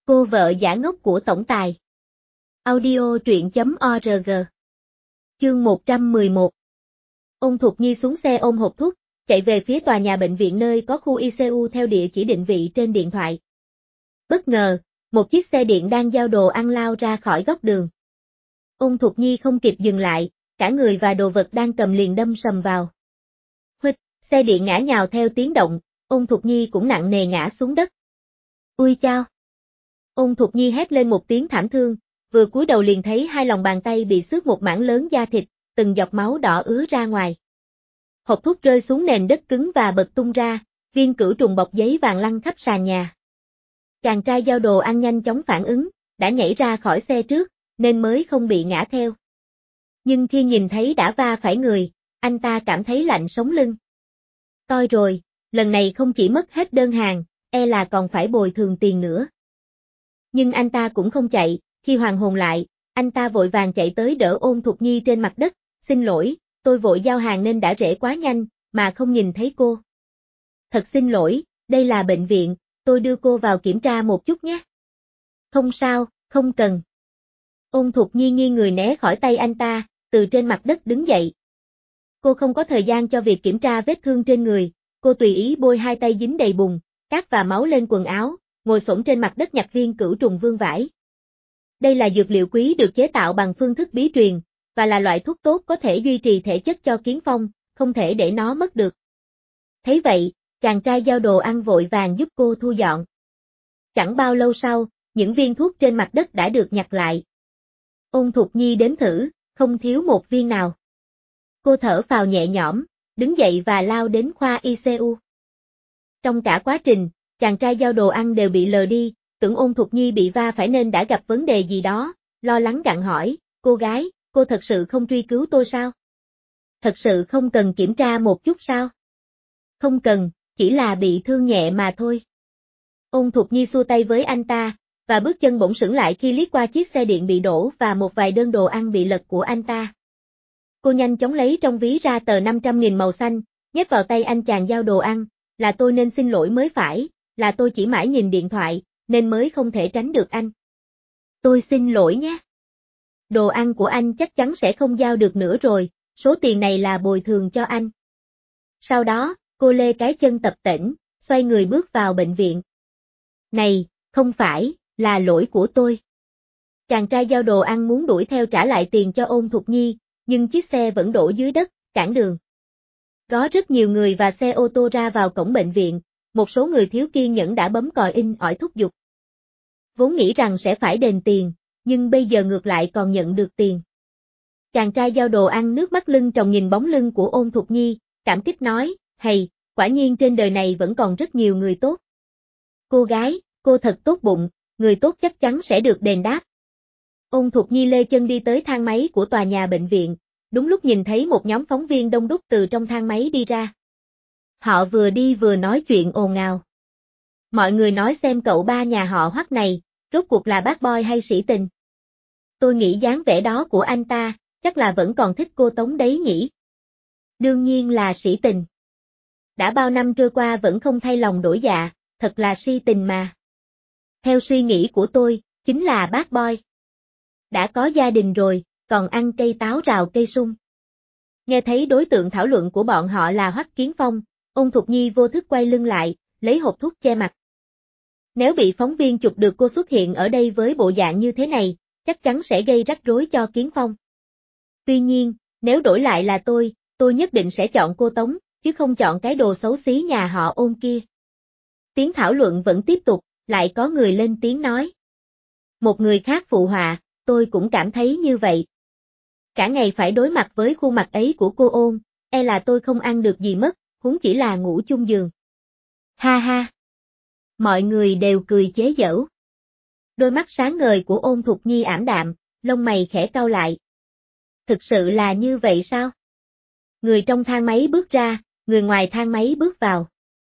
Cô vợ giả ngốc của tổng tài. Audio truyện.org. Chương 111. Ôn Thục Nhi xuống xe ôm hộp thuốc, chạy về phía tòa nhà bệnh viện nơi có khu ICU theo địa chỉ định vị trên điện thoại. Bất ngờ, một chiếc xe điện đang giao đồ ăn lao ra khỏi góc đường. Ôn Thục Nhi không kịp dừng lại, cả người và đồ vật đang cầm liền đâm sầm vào. Huỵch, xe điện ngã nhào theo tiếng động, Ôn Thục Nhi cũng nặng nề ngã xuống đất. Ui chao! Ôn Thục Nhi hét lên một tiếng thảm thương, vừa cúi đầu liền thấy hai lòng bàn tay bị xước một mảng lớn da thịt, từng giọt máu đỏ ứa ra ngoài. Hộp thuốc rơi xuống nền đất cứng và bật tung ra, viên cửu trùng bọc giấy vàng lăn khắp sàn nhà. Chàng trai giao đồ ăn nhanh chóng phản ứng, đã nhảy ra khỏi xe trước, nên mới không bị ngã theo. Nhưng khi nhìn thấy đã va phải người, anh ta cảm thấy lạnh sống lưng. Coi rồi, lần này không chỉ mất hết đơn hàng, e là còn phải bồi thường tiền nữa. Nhưng anh ta cũng không chạy, khi hoàn hồn lại, anh ta vội vàng chạy tới đỡ Ôn Thục Nhi trên mặt đất, xin lỗi, tôi vội giao hàng nên đã rẽ quá nhanh, mà không nhìn thấy cô. Thật xin lỗi, đây là bệnh viện, tôi đưa cô vào kiểm tra một chút nhé. Không sao, không cần. Ôn Thục Nhi nghiêng người né khỏi tay anh ta, từ trên mặt đất đứng dậy. Cô không có thời gian cho việc kiểm tra vết thương trên người, cô tùy ý bôi hai tay dính đầy bùn, cát và máu lên quần áo, ngồi xổm trên mặt đất nhặt viên cửu trùng vương vải. Đây là dược liệu quý được chế tạo bằng phương thức bí truyền, và là loại thuốc tốt có thể duy trì thể chất cho Kiến Phong, không thể để nó mất được. Thấy vậy, chàng trai giao đồ ăn vội vàng giúp cô thu dọn. Chẳng bao lâu sau, những viên thuốc trên mặt đất đã được nhặt lại. Ôn Thục Nhi đếm thử, không thiếu một viên nào. Cô thở phào nhẹ nhõm, đứng dậy và lao đến khoa ICU. Trong cả quá trình, chàng trai giao đồ ăn đều bị lờ đi, tưởng Ôn Thục Nhi bị va phải nên đã gặp vấn đề gì đó, lo lắng gặng hỏi, cô gái, cô thật sự không truy cứu tôi sao? Thật sự không cần kiểm tra một chút sao? Không cần, chỉ là bị thương nhẹ mà thôi. Ôn Thục Nhi xua tay với anh ta, và bước chân bỗng sững lại khi liếc qua chiếc xe điện bị đổ và một vài đơn đồ ăn bị lật của anh ta. Cô nhanh chóng lấy trong ví ra tờ 500.000 màu xanh, nhét vào tay anh chàng giao đồ ăn, là tôi nên xin lỗi mới phải, là tôi chỉ mãi nhìn điện thoại, nên mới không thể tránh được anh. Tôi xin lỗi nhé. Đồ ăn của anh chắc chắn sẽ không giao được nữa rồi, số tiền này là bồi thường cho anh. Sau đó, cô lê cái chân tập tễnh, xoay người bước vào bệnh viện. Này, không phải, là lỗi của tôi. Chàng trai giao đồ ăn muốn đuổi theo trả lại tiền cho Ôn Thục Nhi, nhưng chiếc xe vẫn đổ dưới đất, cản đường. Có rất nhiều người và xe ô tô ra vào cổng bệnh viện, một số người thiếu kiên nhẫn đã bấm còi in ỏi thúc giục. Vốn nghĩ rằng sẽ phải đền tiền, nhưng bây giờ ngược lại còn nhận được tiền. Chàng trai giao đồ ăn nước mắt lưng tròng nhìn bóng lưng của Ôn Thục Nhi, cảm kích nói, hay, quả nhiên trên đời này vẫn còn rất nhiều người tốt. Cô gái, cô thật tốt bụng, người tốt chắc chắn sẽ được đền đáp. Ôn Thục Nhi lê chân đi tới thang máy của tòa nhà bệnh viện, đúng lúc nhìn thấy một nhóm phóng viên đông đúc từ trong thang máy đi ra. Họ vừa đi vừa nói chuyện ồn ào. Mọi người nói xem cậu ba nhà họ Hoắc này, rốt cuộc là bad boy hay sĩ tình. Tôi nghĩ dáng vẻ đó của anh ta, chắc là vẫn còn thích cô Tống đấy nhỉ. Đương nhiên là sĩ tình. Đã bao năm trôi qua vẫn không thay lòng đổi dạ, thật là si tình mà. Theo suy nghĩ của tôi, chính là bad boy. Đã có gia đình rồi, còn ăn cây táo rào cây sung. Nghe thấy đối tượng thảo luận của bọn họ là Hoắc Kiến Phong, Ôn Thục Nhi vô thức quay lưng lại, lấy hộp thuốc che mặt. Nếu bị phóng viên chụp được cô xuất hiện ở đây với bộ dạng như thế này, chắc chắn sẽ gây rắc rối cho Kiến Phong. Tuy nhiên, nếu đổi lại là tôi nhất định sẽ chọn cô Tống, chứ không chọn cái đồ xấu xí nhà họ Ôn kia. Tiếng thảo luận vẫn tiếp tục, lại có người lên tiếng nói. Một người khác phụ họa, tôi cũng cảm thấy như vậy. Cả ngày phải đối mặt với khuôn mặt ấy của cô Ôn, e là tôi không ăn được gì mất, huống chỉ là ngủ chung giường. Ha ha. Mọi người đều cười chế giễu. Đôi mắt sáng ngời của Ôn Thục Nhi ảm đạm, lông mày khẽ cau lại. Thực sự là như vậy sao? Người trong thang máy bước ra, người ngoài thang máy bước vào.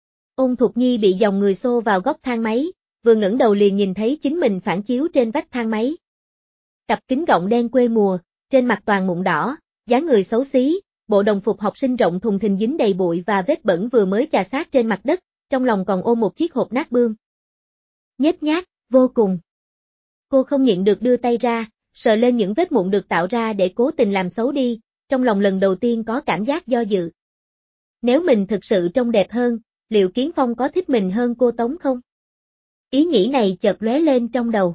Ôn Thục Nhi bị dòng người xô vào góc thang máy, vừa ngẩng đầu liền nhìn thấy chính mình phản chiếu trên vách thang máy. Cặp kính gọng đen quê mùa, trên mặt toàn mụn đỏ, dáng người xấu xí, bộ đồng phục học sinh rộng thùng thình dính đầy bụi và vết bẩn vừa mới chà sát trên mặt đất, trong lòng còn ôm một chiếc hộp nát bươm. Nhếch nhác, Vô cùng. Cô không nhịn được đưa tay ra, sờ lên những vết mụn được tạo ra để cố tình làm xấu đi, trong lòng lần đầu tiên có cảm giác do dự. Nếu mình thực sự trông đẹp hơn, liệu Kiến Phong có thích mình hơn cô Tống không? Ý nghĩ này chợt lóe lên trong đầu.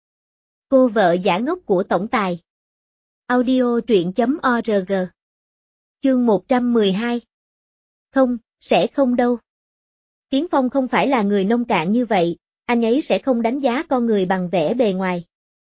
Cô vợ giả ngốc của tổng tài. Audio truyện.org. Chương 112. Không, sẽ không đâu. Kiến Phong không phải là người nông cạn như vậy, anh ấy sẽ không đánh giá con người bằng vẻ bề ngoài.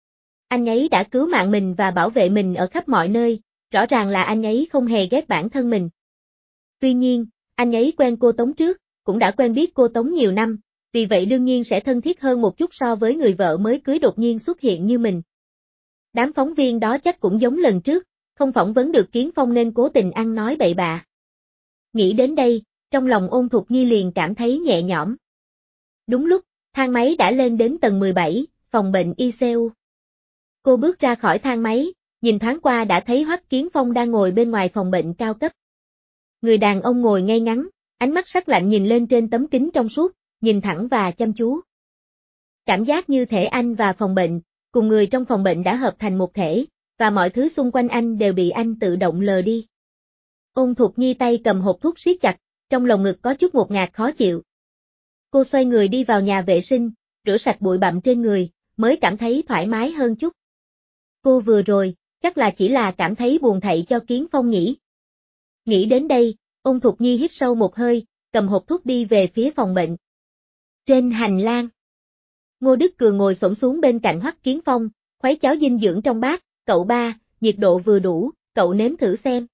Anh ấy đã cứu mạng mình và bảo vệ mình ở khắp mọi nơi, rõ ràng là anh ấy không hề ghét bản thân mình. Tuy nhiên, anh ấy quen cô Tống trước, cũng đã quen biết cô Tống nhiều năm, vì vậy đương nhiên sẽ thân thiết hơn một chút so với người vợ mới cưới đột nhiên xuất hiện như mình. Đám phóng viên đó chắc cũng giống lần trước, không phỏng vấn được Kiến Phong nên cố tình ăn nói bậy bạ. Nghĩ đến đây, trong lòng Ôn Thục Nhi liền cảm thấy nhẹ nhõm. Đúng lúc, thang máy đã lên đến tầng 17, phòng bệnh ICU. Cô bước ra khỏi thang máy, nhìn thoáng qua đã thấy Hoắc Kiến Phong đang ngồi bên ngoài phòng bệnh cao cấp. Người đàn ông ngồi ngay ngắn, ánh mắt sắc lạnh nhìn lên trên tấm kính trong suốt, nhìn thẳng và chăm chú. Cảm giác như thể anh và phòng bệnh, cùng người trong phòng bệnh đã hợp thành một thể, và mọi thứ xung quanh anh đều bị anh tự động lờ đi. Ôn Thục Nhi tay cầm hộp thuốc siết chặt, trong lồng ngực có chút ngột ngạt khó chịu. Cô xoay người đi vào nhà vệ sinh, rửa sạch bụi bặm trên người, mới cảm thấy thoải mái hơn chút. Cô vừa rồi, chắc là chỉ là cảm thấy buồn thảy cho Kiến Phong nhỉ. Nghĩ đến đây, Ôn Thục Nhi hít sâu một hơi, cầm hộp thuốc đi về phía phòng bệnh. Trên hành lang, Ngô Đức Cường ngồi xổm xuống bên cạnh Hoắc Kiến Phong, khuấy cháo dinh dưỡng trong bát, cậu ba, nhiệt độ vừa đủ, cậu nếm thử xem.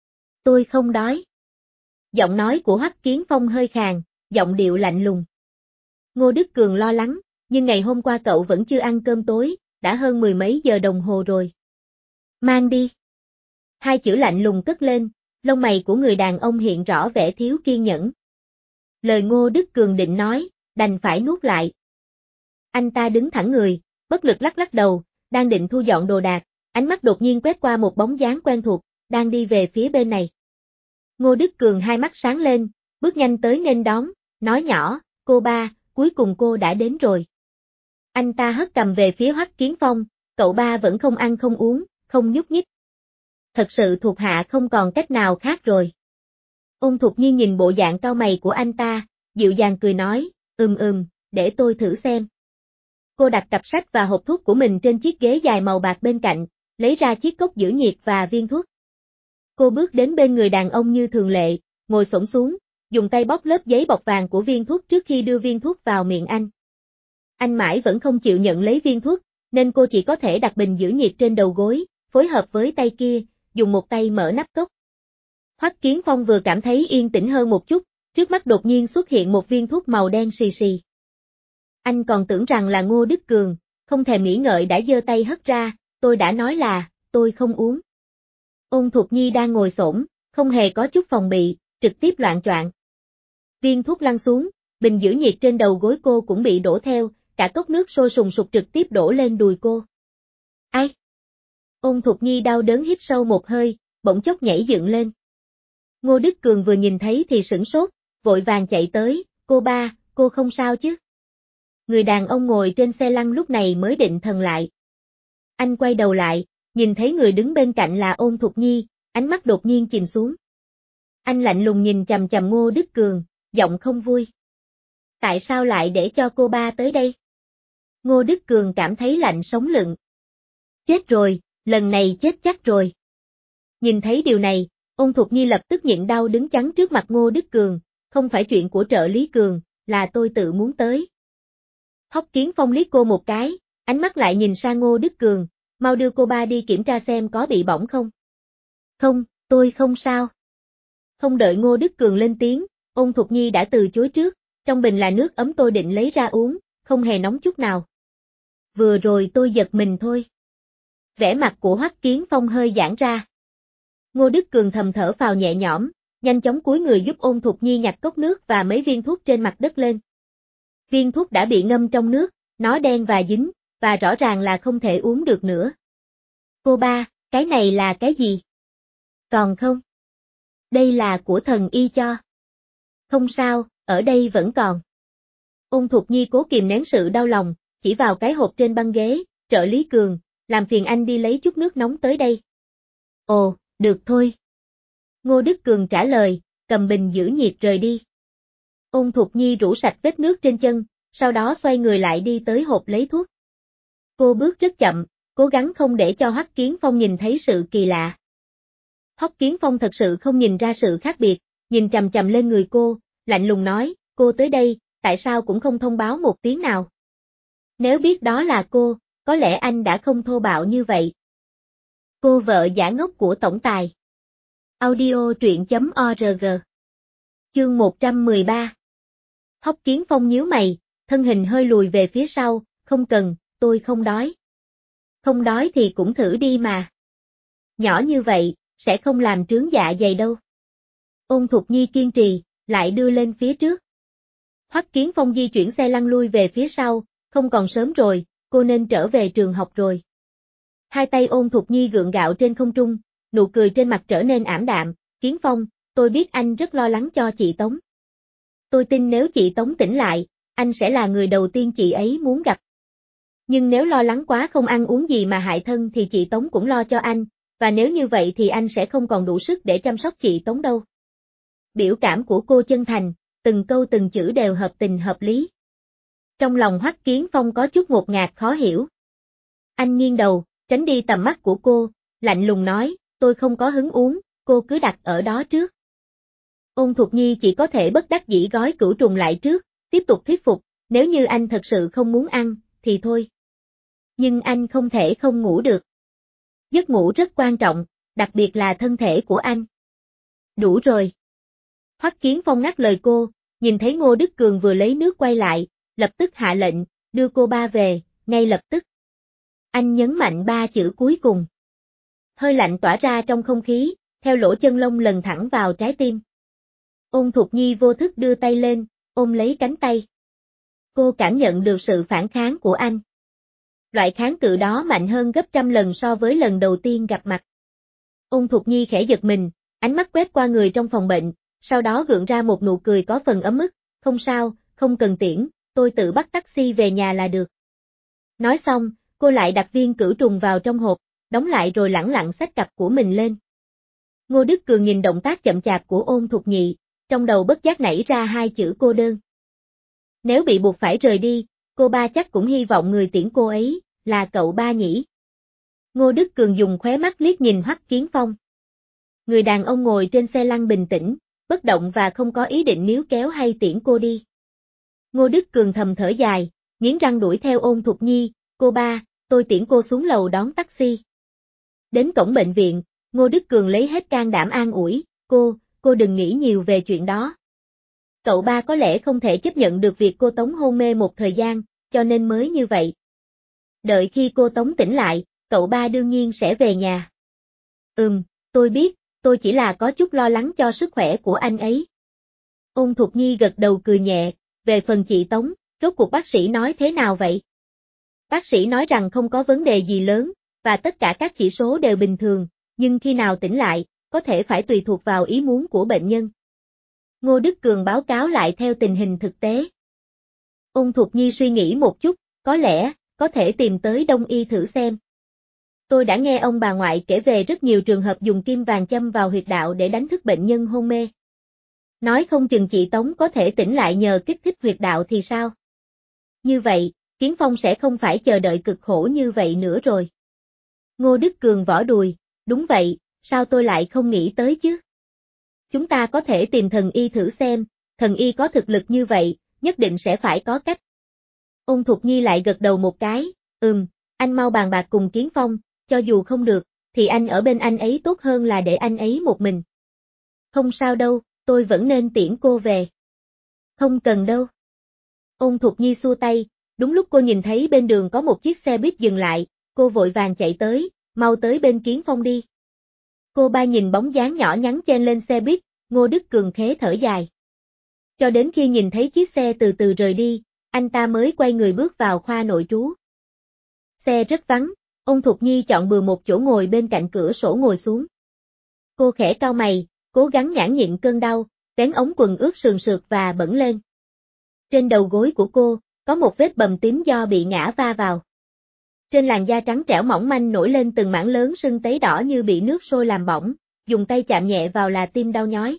Tôi không đói. Giọng nói của Hoắc Kiến Phong hơi khàn, giọng điệu lạnh lùng. Ngô Đức Cường lo lắng, nhưng ngày hôm qua cậu vẫn chưa ăn cơm tối, đã hơn 10 mấy giờ đồng hồ rồi. Mang đi. Hai chữ lạnh lùng cất lên, lông mày của người đàn ông hiện rõ vẻ thiếu kiên nhẫn. Lời Ngô Đức Cường định nói, đành phải nuốt lại. Anh ta đứng thẳng người, bất lực lắc lắc đầu, đang định thu dọn đồ đạc, ánh mắt đột nhiên quét qua một bóng dáng quen thuộc, đang đi về phía bên này. Ngô Đức Cường hai mắt sáng lên, bước nhanh tới nghênh đón, nói nhỏ, cô ba, cuối cùng cô đã đến rồi. Anh ta hất cầm về phía Hoắc Kiến Phong, cậu ba vẫn không ăn không uống, không nhúc nhích. Thật sự thuộc hạ không còn cách nào khác rồi. Ôn Thục Nhi nhìn bộ dạng cau mày của anh ta, dịu dàng cười nói, để tôi thử xem. Cô đặt cặp sách và hộp thuốc của mình trên chiếc ghế dài màu bạc bên cạnh, lấy ra chiếc cốc giữ nhiệt và viên thuốc. Cô bước đến bên người đàn ông như thường lệ, ngồi xổm xuống, dùng tay bóc lớp giấy bọc vàng của viên thuốc trước khi đưa viên thuốc vào miệng anh. Anh mãi vẫn không chịu nhận lấy viên thuốc, nên cô chỉ có thể đặt bình giữ nhiệt trên đầu gối, phối hợp với tay kia, dùng một tay mở nắp cốc. Hoắc Kiến Phong vừa cảm thấy yên tĩnh hơn một chút, trước mắt đột nhiên xuất hiện một viên thuốc màu đen xì xì. Anh còn tưởng rằng là Ngô Đức Cường, không thèm nghĩ ngợi đã giơ tay hất ra, tôi đã nói là, tôi không uống. Ôn Thục Nhi đang ngồi xổm, không hề có chút phòng bị, trực tiếp loạng choạng. Viên thuốc lăn xuống, bình giữ nhiệt trên đầu gối cô cũng bị đổ theo, cả cốc nước sôi sùng sục trực tiếp đổ lên đùi cô. Ai? Ôn Thục Nhi đau đớn hít sâu một hơi, bỗng chốc nhảy dựng lên. Ngô Đức Cường vừa nhìn thấy thì sửng sốt, vội vàng chạy tới, cô ba, cô không sao chứ? Người đàn ông ngồi trên xe lăn lúc này mới định thần lại. Anh quay đầu lại, nhìn thấy người đứng bên cạnh là Ôn Thục Nhi, ánh mắt đột nhiên chìm xuống. Anh lạnh lùng nhìn chằm chằm Ngô Đức Cường, giọng không vui. Tại sao lại để cho cô ba tới đây? Ngô Đức Cường cảm thấy lạnh sống lưng. Chết rồi, lần này chết chắc rồi. Nhìn thấy điều này, Ôn Thục Nhi lập tức nhịn đau đứng chắn trước mặt Ngô Đức Cường, không phải chuyện của trợ lý Cường, là tôi tự muốn tới. Hoắc Kiến Phong liếc cô một cái, ánh mắt lại nhìn sang Ngô Đức Cường, mau đưa cô ba đi kiểm tra xem có bị bỏng không. Không, tôi không sao. Không đợi Ngô Đức Cường lên tiếng, Ôn Thục Nhi đã từ chối trước, trong bình là nước ấm tôi định lấy ra uống, không hề nóng chút nào. Vừa rồi tôi giật mình thôi. Vẻ mặt của Hoắc Kiến Phong hơi giãn ra. Ngô Đức Cường thầm thở phào nhẹ nhõm, nhanh chóng cúi người giúp Ôn Thục Nhi nhặt cốc nước và mấy viên thuốc trên mặt đất lên. Viên thuốc đã bị ngâm trong nước, nó đen và dính, và rõ ràng là không thể uống được nữa. Cô ba, cái này là cái gì? Còn không? Đây là của thần y cho. Không sao, ở đây vẫn còn. Ôn Thục Nhi cố kìm nén sự đau lòng, chỉ vào cái hộp trên băng ghế, trợ lý Cường, làm phiền anh đi lấy chút nước nóng tới đây. Ồ, được thôi. Ngô Đức Cường trả lời, cầm bình giữ nhiệt rời đi. Ôn Thục Nhi rũ sạch vết nước trên chân, sau đó xoay người lại đi tới hộp lấy thuốc. Cô bước rất chậm, cố gắng không để cho Hoắc Kiến Phong nhìn thấy sự kỳ lạ. Hoắc Kiến Phong thật sự không nhìn ra sự khác biệt, nhìn chằm chằm lên người cô, lạnh lùng nói, cô tới đây, tại sao cũng không thông báo một tiếng nào? Nếu biết đó là cô, có lẽ anh đã không thô bạo như vậy. Cô vợ giả ngốc của tổng tài. Audio truyện.org. Chương 113. Hoắc Kiến Phong nhíu mày, thân hình hơi lùi về phía sau, không cần, tôi không đói. Không đói thì cũng thử đi mà. Nhỏ như vậy, sẽ không làm trướng dạ dày đâu. Ôn Thục Nhi kiên trì, lại đưa lên phía trước. Hoắc Kiến Phong di chuyển xe lăn lui về phía sau, không còn sớm rồi, cô nên trở về trường học rồi. Hai tay Ôn Thục Nhi gượng gạo trên không trung, nụ cười trên mặt trở nên ảm đạm, Kiến Phong, tôi biết anh rất lo lắng cho chị Tống. Tôi tin nếu chị Tống tỉnh lại, anh sẽ là người đầu tiên chị ấy muốn gặp. Nhưng nếu lo lắng quá không ăn uống gì mà hại thân thì chị Tống cũng lo cho anh, và nếu như vậy thì anh sẽ không còn đủ sức để chăm sóc chị Tống đâu. Biểu cảm của cô chân thành, từng câu từng chữ đều hợp tình hợp lý. Trong lòng Hoắc Kiến Phong có chút ngột ngạt khó hiểu. Anh nghiêng đầu, tránh đi tầm mắt của cô, lạnh lùng nói, tôi không có hứng uống, cô cứ đặt ở đó trước. Ôn Thục Nhi chỉ có thể bất đắc dĩ gói cửu trùng lại trước, tiếp tục thuyết phục, nếu như anh thật sự không muốn ăn, thì thôi. Nhưng anh không thể không ngủ được. Giấc ngủ rất quan trọng, đặc biệt là thân thể của anh. Đủ rồi. Hoắc Kiến Phong ngắt lời cô, nhìn thấy Ngô Đức Cường vừa lấy nước quay lại, lập tức hạ lệnh, đưa cô ba về, ngay lập tức. Anh nhấn mạnh ba chữ cuối cùng. Hơi lạnh tỏa ra trong không khí, theo lỗ chân lông lần thẳng vào trái tim. Ôn Thục Nhi vô thức đưa tay lên, ôm lấy cánh tay. Cô cảm nhận được sự phản kháng của anh. Loại kháng cự đó mạnh hơn gấp trăm lần so với lần đầu tiên gặp mặt. Ôn Thục Nhi khẽ giật mình, ánh mắt quét qua người trong phòng bệnh, sau đó gượng ra một nụ cười có phần ấm ức, không sao, không cần tiễn, tôi tự bắt taxi về nhà là được. Nói xong, cô lại đặt viên cửu trùng vào trong hộp, đóng lại rồi lẳng lặng xách cặp của mình lên. Ngô Đức Cường nhìn động tác chậm chạp của Ôn Thục Nhi, trong đầu bất giác nảy ra hai chữ cô đơn. Nếu bị buộc phải rời đi, cô ba chắc cũng hy vọng người tiễn cô ấy, là cậu ba nhỉ. Ngô Đức Cường dùng khóe mắt liếc nhìn Hoắc Kiến Phong. Người đàn ông ngồi trên xe lăn bình tĩnh, bất động và không có ý định níu kéo hay tiễn cô đi. Ngô Đức Cường thầm thở dài, nghiến răng đuổi theo Ôn Thục Nhi, cô ba, tôi tiễn cô xuống lầu đón taxi. Đến cổng bệnh viện, Ngô Đức Cường lấy hết can đảm an ủi, cô đừng nghĩ nhiều về chuyện đó. Cậu ba có lẽ không thể chấp nhận được việc cô Tống hôn mê một thời gian, cho nên mới như vậy. Đợi khi cô Tống tỉnh lại, cậu ba đương nhiên sẽ về nhà. Tôi biết, tôi chỉ là có chút lo lắng cho sức khỏe của anh ấy. Ôn Thục Nhi gật đầu cười nhẹ, về phần chị Tống, rốt cuộc bác sĩ nói thế nào vậy? Bác sĩ nói rằng không có vấn đề gì lớn, và tất cả các chỉ số đều bình thường, nhưng khi nào tỉnh lại, có thể phải tùy thuộc vào ý muốn của bệnh nhân. Ngô Đức Cường báo cáo lại theo tình hình thực tế. Ôn Thục Nhi suy nghĩ một chút, có lẽ, có thể tìm tới Đông y thử xem. Tôi đã nghe ông bà ngoại kể về rất nhiều trường hợp dùng kim vàng châm vào huyệt đạo để đánh thức bệnh nhân hôn mê. Nói không chừng chị Tống có thể tỉnh lại nhờ kích thích huyệt đạo thì sao? Như vậy, Kiến Phong sẽ không phải chờ đợi cực khổ như vậy nữa rồi. Ngô Đức Cường vỏ đùi, đúng vậy, sao tôi lại không nghĩ tới chứ? Chúng ta có thể tìm thần y thử xem, thần y có thực lực như vậy, nhất định sẽ phải có cách. Ôn Thục Nhi lại gật đầu một cái, anh mau bàn bạc cùng Kiến Phong, cho dù không được, thì anh ở bên anh ấy tốt hơn là để anh ấy một mình. Không sao đâu, tôi vẫn nên tiễn cô về. Không cần đâu. Ôn Thục Nhi xua tay, đúng lúc cô nhìn thấy bên đường có một chiếc xe buýt dừng lại, cô vội vàng chạy tới, mau tới bên Kiến Phong đi. Cô ba nhìn bóng dáng nhỏ nhắn chen lên xe buýt, Ngô Đức Cường khế thở dài. Cho đến khi nhìn thấy chiếc xe từ từ rời đi, anh ta mới quay người bước vào khoa nội trú. Xe rất vắng, Ôn Thục Nhi chọn bừa một chỗ ngồi bên cạnh cửa sổ ngồi xuống. Cô khẽ cau mày, cố gắng nhẫn nhịn cơn đau, vén ống quần ướt sườn sượt và bẩn lên. Trên đầu gối của cô, có một vết bầm tím do bị ngã va vào. Trên làn da trắng trẻo mỏng manh nổi lên từng mảng lớn sưng tấy đỏ như bị nước sôi làm bỏng, dùng tay chạm nhẹ vào là tim đau nhói.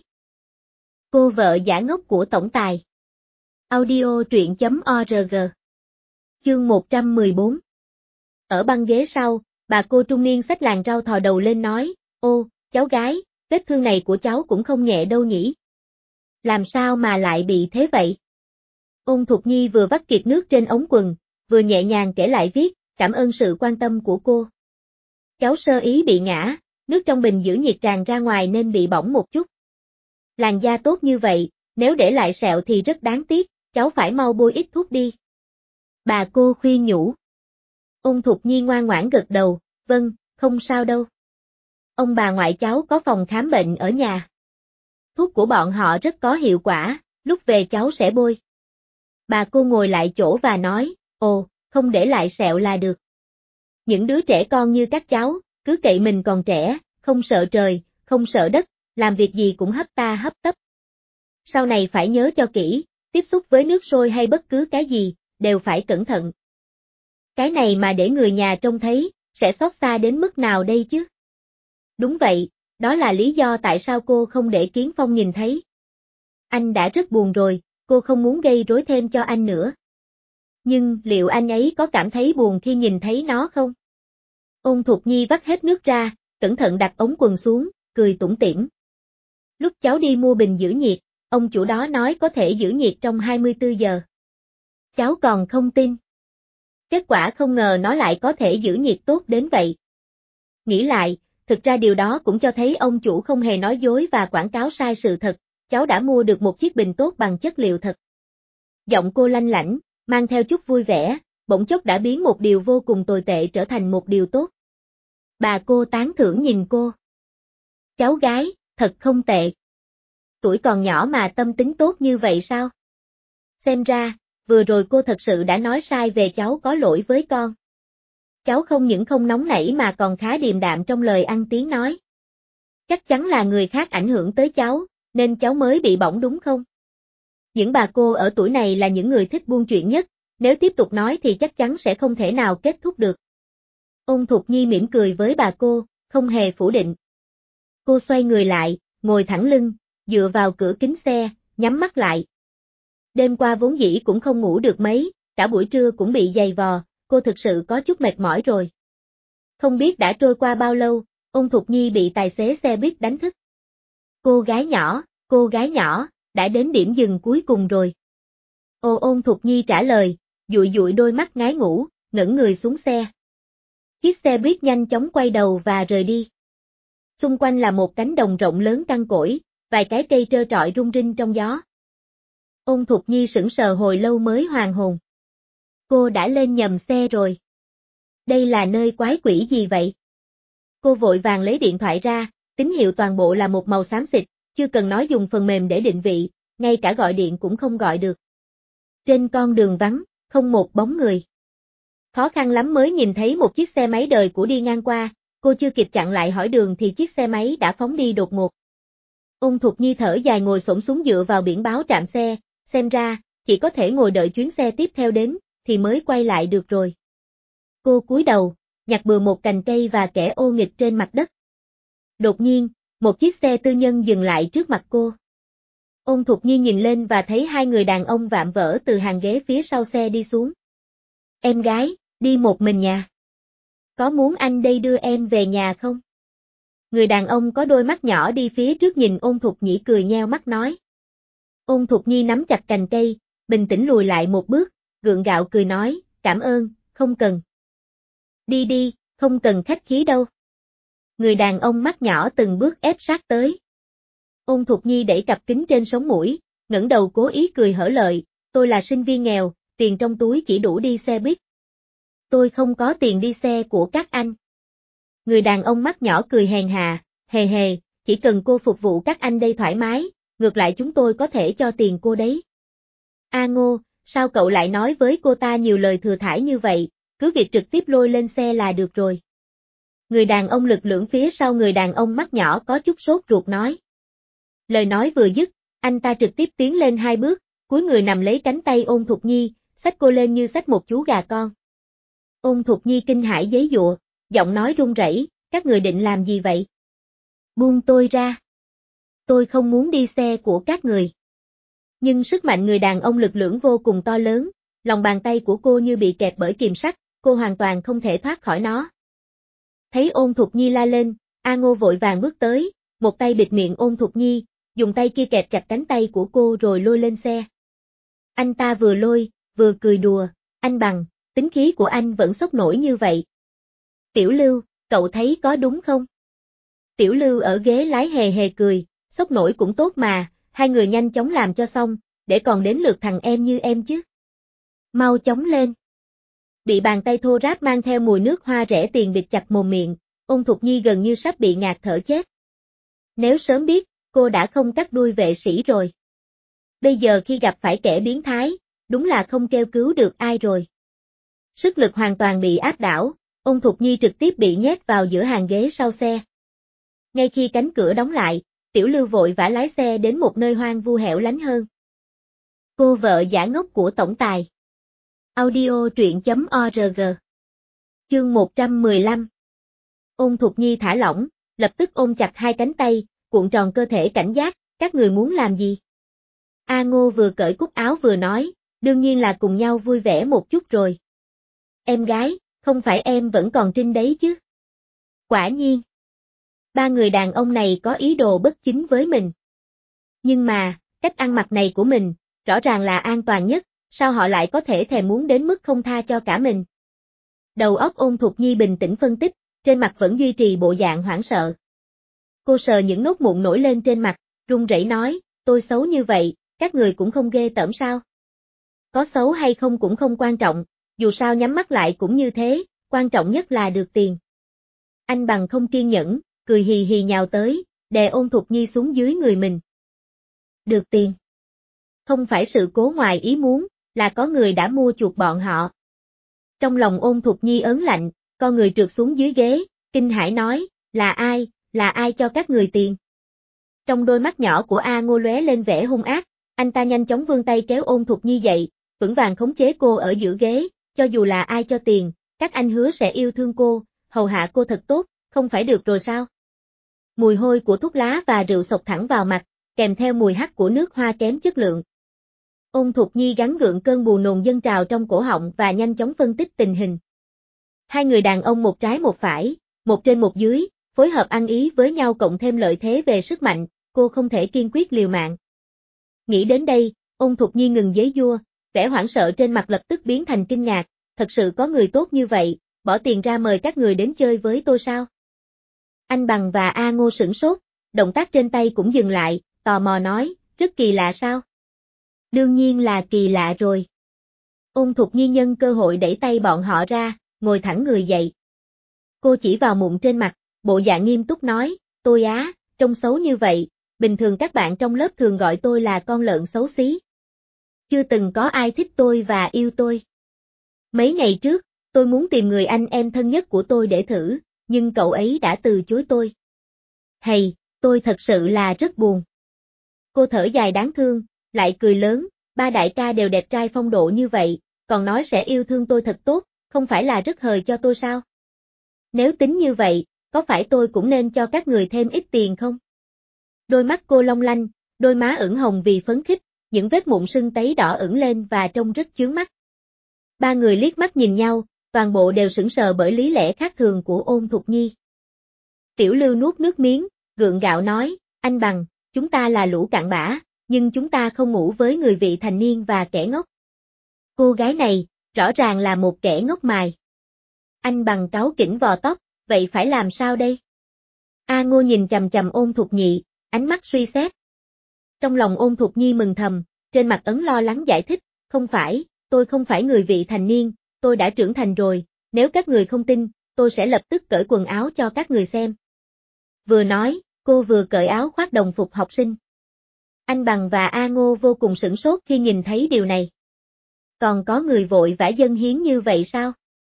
Cô vợ giả ngốc của tổng tài. Audio truyện.org. Chương 114. Ở băng ghế sau, bà cô trung niên xách làn rau thò đầu lên nói, ô, cháu gái, vết thương này của cháu cũng không nhẹ đâu nhỉ. Làm sao mà lại bị thế vậy? Ôn Thục Nhi vừa vắt kiệt nước trên ống quần, vừa nhẹ nhàng kể lại viết, cảm ơn sự quan tâm của cô. Cháu sơ ý bị ngã, nước trong bình giữ nhiệt tràn ra ngoài nên bị bỏng một chút. Làn da tốt như vậy, nếu để lại sẹo thì rất đáng tiếc, cháu phải mau bôi ít thuốc đi. Bà cô khuyên nhủ. Ôn Thục Nhi ngoan ngoãn gật đầu, vâng, không sao đâu. Ông bà ngoại cháu có phòng khám bệnh ở nhà. Thuốc của bọn họ rất có hiệu quả, lúc về cháu sẽ bôi. Bà cô ngồi lại chỗ và nói, ồ, không để lại sẹo là được. Những đứa trẻ con như các cháu, cứ cậy mình còn trẻ, không sợ trời, không sợ đất, làm việc gì cũng hấp ta hấp tấp. Sau này phải nhớ cho kỹ, tiếp xúc với nước sôi hay bất cứ cái gì, đều phải cẩn thận. Cái này mà để người nhà trông thấy, sẽ xót xa đến mức nào đây chứ? Đúng vậy, đó là lý do tại sao cô không để Kiến Phong nhìn thấy. Anh đã rất buồn rồi, cô không muốn gây rối thêm cho anh nữa. Nhưng liệu anh ấy có cảm thấy buồn khi nhìn thấy nó không? Ôn Thục Nhi vắt hết nước ra, cẩn thận đặt ống quần xuống, cười tủm tỉm. Lúc cháu đi mua bình giữ nhiệt, ông chủ đó nói có thể giữ nhiệt trong 24 giờ. Cháu còn không tin. Kết quả không ngờ nó lại có thể giữ nhiệt tốt đến vậy. Nghĩ lại, thực ra điều đó cũng cho thấy ông chủ không hề nói dối và quảng cáo sai sự thật, cháu đã mua được một chiếc bình tốt bằng chất liệu thật. Giọng cô lanh lảnh, mang theo chút vui vẻ, bỗng chốc đã biến một điều vô cùng tồi tệ trở thành một điều tốt. Bà cô tán thưởng nhìn cô. Cháu gái, thật không tệ. Tuổi còn nhỏ mà tâm tính tốt như vậy sao? Xem ra, vừa rồi cô thật sự đã nói sai về cháu, có lỗi với con. Cháu không những không nóng nảy mà còn khá điềm đạm trong lời ăn tiếng nói. Chắc chắn là người khác ảnh hưởng tới cháu, nên cháu mới bị bỏng đúng không? Những bà cô ở tuổi này là những người thích buôn chuyện nhất, nếu tiếp tục nói thì chắc chắn sẽ không thể nào kết thúc được. Ôn Thục Nhi mỉm cười với bà cô, không hề phủ định. Cô xoay người lại, ngồi thẳng lưng, dựa vào cửa kính xe, nhắm mắt lại. Đêm qua vốn dĩ cũng không ngủ được mấy, cả buổi trưa cũng bị dày vò, cô thực sự có chút mệt mỏi rồi. Không biết đã trôi qua bao lâu, Ôn Thục Nhi bị tài xế xe buýt đánh thức. Cô gái nhỏ, đã đến điểm dừng cuối cùng rồi. Ôn Thục Nhi trả lời, dụi dụi đôi mắt ngái ngủ, ngẩng người xuống xe. Chiếc xe buýt nhanh chóng quay đầu và rời đi. Xung quanh là một cánh đồng rộng lớn cằn cỗi, vài cái cây trơ trọi rung rinh trong gió. Ôn Thục Nhi sững sờ hồi lâu mới hoàn hồn. Cô đã lên nhầm xe rồi. Đây là nơi quái quỷ gì vậy? Cô vội vàng lấy điện thoại ra, tín hiệu toàn bộ là một màu xám xịt, chưa cần nói dùng phần mềm để định vị, ngay cả gọi điện cũng không gọi được. Trên con đường vắng, không một bóng người. Khó khăn lắm mới nhìn thấy một chiếc xe máy đời cũ đi ngang qua, cô chưa kịp chặn lại hỏi đường thì chiếc xe máy đã phóng đi đột ngột. Ôn Thục Nhi thở dài ngồi xổm xuống dựa vào biển báo trạm xe, xem ra, chỉ có thể ngồi đợi chuyến xe tiếp theo đến, thì mới quay lại được rồi. Cô cúi đầu, nhặt bừa một cành cây và kẻ ô nghịch trên mặt đất. Đột nhiên, một chiếc xe tư nhân dừng lại trước mặt cô. Ôn Thục Nhi nhìn lên và thấy hai người đàn ông vạm vỡ từ hàng ghế phía sau xe đi xuống. Em gái, đi một mình nhà. Có muốn anh đây đưa em về nhà không? Người đàn ông có đôi mắt nhỏ đi phía trước nhìn Ôn Thục Nhi cười nheo mắt nói. Ôn Thục Nhi nắm chặt cành cây, bình tĩnh lùi lại một bước, gượng gạo cười nói, cảm ơn, không cần. Đi đi, không cần khách khí đâu. Người đàn ông mắt nhỏ từng bước ép sát tới. Ôn Thục Nhi đẩy cặp kính trên sống mũi, ngẩng đầu cố ý cười hở lợi, tôi là sinh viên nghèo, tiền trong túi chỉ đủ đi xe buýt. Tôi không có tiền đi xe của các anh. Người đàn ông mắt nhỏ cười hèn hà, hề hề, chỉ cần cô phục vụ các anh đây thoải mái, ngược lại chúng tôi có thể cho tiền cô đấy. A Ngô, sao cậu lại nói với cô ta nhiều lời thừa thãi như vậy, cứ việc trực tiếp lôi lên xe là được rồi. Người đàn ông lực lưỡng phía sau người đàn ông mắt nhỏ có chút sốt ruột nói. Lời nói vừa dứt, anh ta trực tiếp tiến lên hai bước, cúi người nằm lấy cánh tay Ôn Thục Nhi, xách cô lên như xách một chú gà con. Ôn Thục Nhi kinh hãi giãy giụa, giọng nói run rẩy, các người định làm gì vậy? Buông tôi ra. Tôi không muốn đi xe của các người. Nhưng sức mạnh người đàn ông lực lưỡng vô cùng to lớn, lòng bàn tay của cô như bị kẹp bởi kìm sắt, cô hoàn toàn không thể thoát khỏi nó. Thấy Ôn Thục Nhi la lên, A Ngô vội vàng bước tới, một tay bịt miệng Ôn Thục Nhi, dùng tay kia kẹp chặt cánh tay của cô rồi lôi lên xe. Anh ta vừa lôi, vừa cười đùa, anh Bằng, tính khí của anh vẫn sốc nổi như vậy. Tiểu Lưu, cậu thấy có đúng không? Tiểu Lưu ở ghế lái hề hề cười, sốc nổi cũng tốt mà, hai người nhanh chóng làm cho xong, để còn đến lượt thằng em như em chứ. Mau chóng lên. Bị bàn tay thô ráp mang theo mùi nước hoa rẻ tiền bịt chặt mồm miệng, Ôn Thục Nhi gần như sắp bị ngạt thở chết. Nếu sớm biết, cô đã không cắt đuôi vệ sĩ rồi. Bây giờ khi gặp phải kẻ biến thái, đúng là không kêu cứu được ai rồi. Sức lực hoàn toàn bị áp đảo, Ôn Thục Nhi trực tiếp bị nhét vào giữa hàng ghế sau xe. Ngay khi cánh cửa đóng lại, Tiểu Lưu vội vã lái xe đến một nơi hoang vu hẻo lánh hơn. Cô vợ giả ngốc của tổng tài. Audio truyện.org. Chương 115. Ôn Thục Nhi thả lỏng, lập tức ôm chặt hai cánh tay, cuộn tròn cơ thể cảnh giác, các người muốn làm gì? A Ngô vừa cởi cúc áo vừa nói, đương nhiên là cùng nhau vui vẻ một chút rồi. Em gái, không phải em vẫn còn trinh đấy chứ? Quả nhiên. Ba người đàn ông này có ý đồ bất chính với mình. Nhưng mà, cách ăn mặc này của mình, rõ ràng là an toàn nhất, sao họ lại có thể thèm muốn đến mức không tha cho cả mình? Đầu óc Ôn Thục Nhi bình tĩnh phân tích, trên mặt vẫn duy trì bộ dạng hoảng sợ. Cô sờ những nốt mụn nổi lên trên mặt, run rẩy nói, tôi xấu như vậy, các người cũng không ghê tởm sao? Có xấu hay không cũng không quan trọng, dù sao nhắm mắt lại cũng như thế, quan trọng nhất là được tiền. Anh Bằng không kiên nhẫn, cười hì hì nhào tới, đè Ôn Thục Nhi xuống dưới người mình. Được tiền. Không phải sự cố ngoài ý muốn, là có người đã mua chuộc bọn họ. Trong lòng Ôn Thục Nhi ớn lạnh, con người trượt xuống dưới ghế, kinh hãi nói, là ai cho các người tiền? Trong đôi mắt nhỏ của A Ngô lóe lên vẻ hung ác, anh ta nhanh chóng vươn tay kéo Ôn Thục Nhi dậy, vững vàng khống chế cô ở giữa ghế, cho dù là ai cho tiền, các anh hứa sẽ yêu thương cô, hầu hạ cô thật tốt, không phải được rồi sao? Mùi hôi của thuốc lá và rượu xộc thẳng vào mặt, kèm theo mùi hắc của nước hoa kém chất lượng. Ôn Thục Nhi gắng gượng cơn buồn nôn dâng trào trong cổ họng và nhanh chóng phân tích tình hình. Hai người đàn ông một trái một phải, một trên một dưới, phối hợp ăn ý với nhau cộng thêm lợi thế về sức mạnh, cô không thể kiên quyết liều mạng. Nghĩ đến đây, Ôn Thục Nhi ngừng giãy giụa, vẻ hoảng sợ trên mặt lập tức biến thành kinh ngạc, thật sự có người tốt như vậy, bỏ tiền ra mời các người đến chơi với tôi sao? Anh Bằng và A Ngô sửng sốt, động tác trên tay cũng dừng lại, tò mò nói, rất kỳ lạ sao? Đương nhiên là kỳ lạ rồi. Ôn Thục Nhi nhân cơ hội đẩy tay bọn họ ra, ngồi thẳng người dậy. Cô chỉ vào mụn trên mặt, bộ dạng nghiêm túc nói, tôi trông xấu như vậy, bình thường các bạn trong lớp thường gọi tôi là con lợn xấu xí. Chưa từng có ai thích tôi và yêu tôi. Mấy ngày trước, tôi muốn tìm người anh em thân nhất của tôi để thử, nhưng cậu ấy đã từ chối tôi. Hay, tôi thật sự là rất buồn. Cô thở dài đáng thương, lại cười lớn, ba đại ca đều đẹp trai phong độ như vậy, còn nói sẽ yêu thương tôi thật tốt, không phải là rất hời cho tôi sao? Nếu tính như vậy, có phải tôi cũng nên cho các người thêm ít tiền không? Đôi mắt cô long lanh, đôi má ửng hồng vì phấn khích, những vết mụn sưng tấy đỏ ửng lên và trông rất chướng mắt. Ba người liếc mắt nhìn nhau, toàn bộ đều sững sờ bởi lý lẽ khác thường của Ôn Thục Nhi. Tiểu Lưu nuốt nước miếng, gượng gạo nói, anh Bằng, chúng ta là lũ cặn bã, nhưng chúng ta không ngủ với người vị thành niên và kẻ ngốc. Cô gái này, rõ ràng là một kẻ ngốc mài. Anh Bằng cáu kỉnh vò tóc, vậy phải làm sao đây? A Ngô nhìn chằm chằm Ôn Thục Nhi, ánh mắt suy xét. Trong lòng Ôn Thục Nhi mừng thầm, trên mặt ẩn lo lắng giải thích, không phải, tôi không phải người vị thành niên, tôi đã trưởng thành rồi, nếu các người không tin, tôi sẽ lập tức cởi quần áo cho các người xem. Vừa nói, cô vừa cởi áo khoác đồng phục học sinh. Anh Bằng và A Ngô vô cùng sửng sốt khi nhìn thấy điều này. Còn có người vội vã dâng hiến như vậy sao?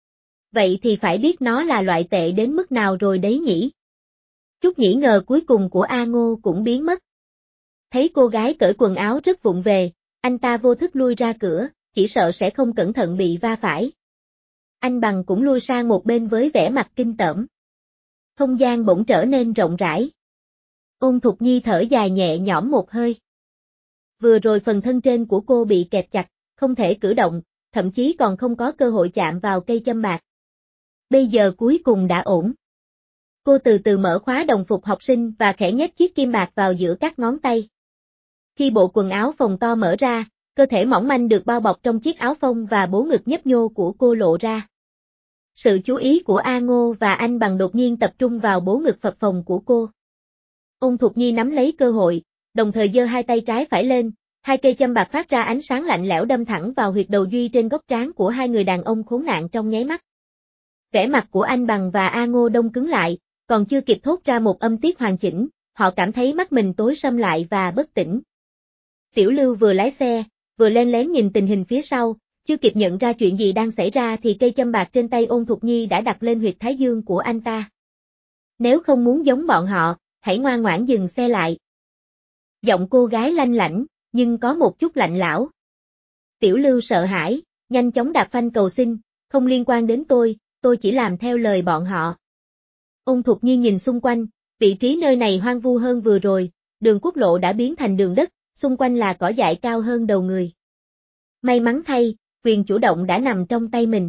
Vậy thì phải biết nó là loại tệ đến mức nào rồi đấy nhỉ? Chút nghĩ ngờ cuối cùng của A Ngô cũng biến mất. Thấy cô gái cởi quần áo rất vụng về, anh ta vô thức lui ra cửa, chỉ sợ sẽ không cẩn thận bị va phải. Anh Bằng cũng lui sang một bên với vẻ mặt kinh tởm. Không gian bỗng trở nên rộng rãi. Ôn Thục Nhi thở dài nhẹ nhõm một hơi. Vừa rồi phần thân trên của cô bị kẹp chặt, không thể cử động, thậm chí còn không có cơ hội chạm vào cây châm bạc. Bây giờ cuối cùng đã ổn. Cô từ từ mở khóa đồng phục học sinh và khẽ nhét chiếc kim bạc vào giữa các ngón tay. Khi bộ quần áo phồng to mở ra, cơ thể mỏng manh được bao bọc trong chiếc áo phông và bố ngực nhấp nhô của cô lộ ra. Sự chú ý của A Ngô và anh Bằng đột nhiên tập trung vào bố ngực phập phồng của cô. Ôn Thục Nhi nắm lấy cơ hội, đồng thời giơ hai tay trái phải lên, hai cây châm bạc phát ra ánh sáng lạnh lẽo đâm thẳng vào huyệt đầu duy trên góc trán của hai người đàn ông khốn nạn trong nháy mắt. Vẻ mặt của anh Bằng và A Ngô đông cứng lại, còn chưa kịp thốt ra một âm tiết hoàn chỉnh, họ cảm thấy mắt mình tối sầm lại và bất tỉnh. Tiểu Lưu vừa lái xe, vừa len lén nhìn tình hình phía sau, chưa kịp nhận ra chuyện gì đang xảy ra thì cây châm bạc trên tay Ôn Thục Nhi đã đặt lên huyệt thái dương của anh ta. Nếu không muốn giống bọn họ, hãy ngoan ngoãn dừng xe lại. Giọng cô gái lanh lảnh, nhưng có một chút lạnh lẽo. Tiểu Lưu sợ hãi, nhanh chóng đạp phanh cầu xin, không liên quan đến tôi chỉ làm theo lời bọn họ. Ôn Thục Nhi nhìn xung quanh, vị trí nơi này hoang vu hơn vừa rồi, đường quốc lộ đã biến thành đường đất, xung quanh là cỏ dại cao hơn đầu người. May mắn thay, quyền chủ động đã nằm trong tay mình.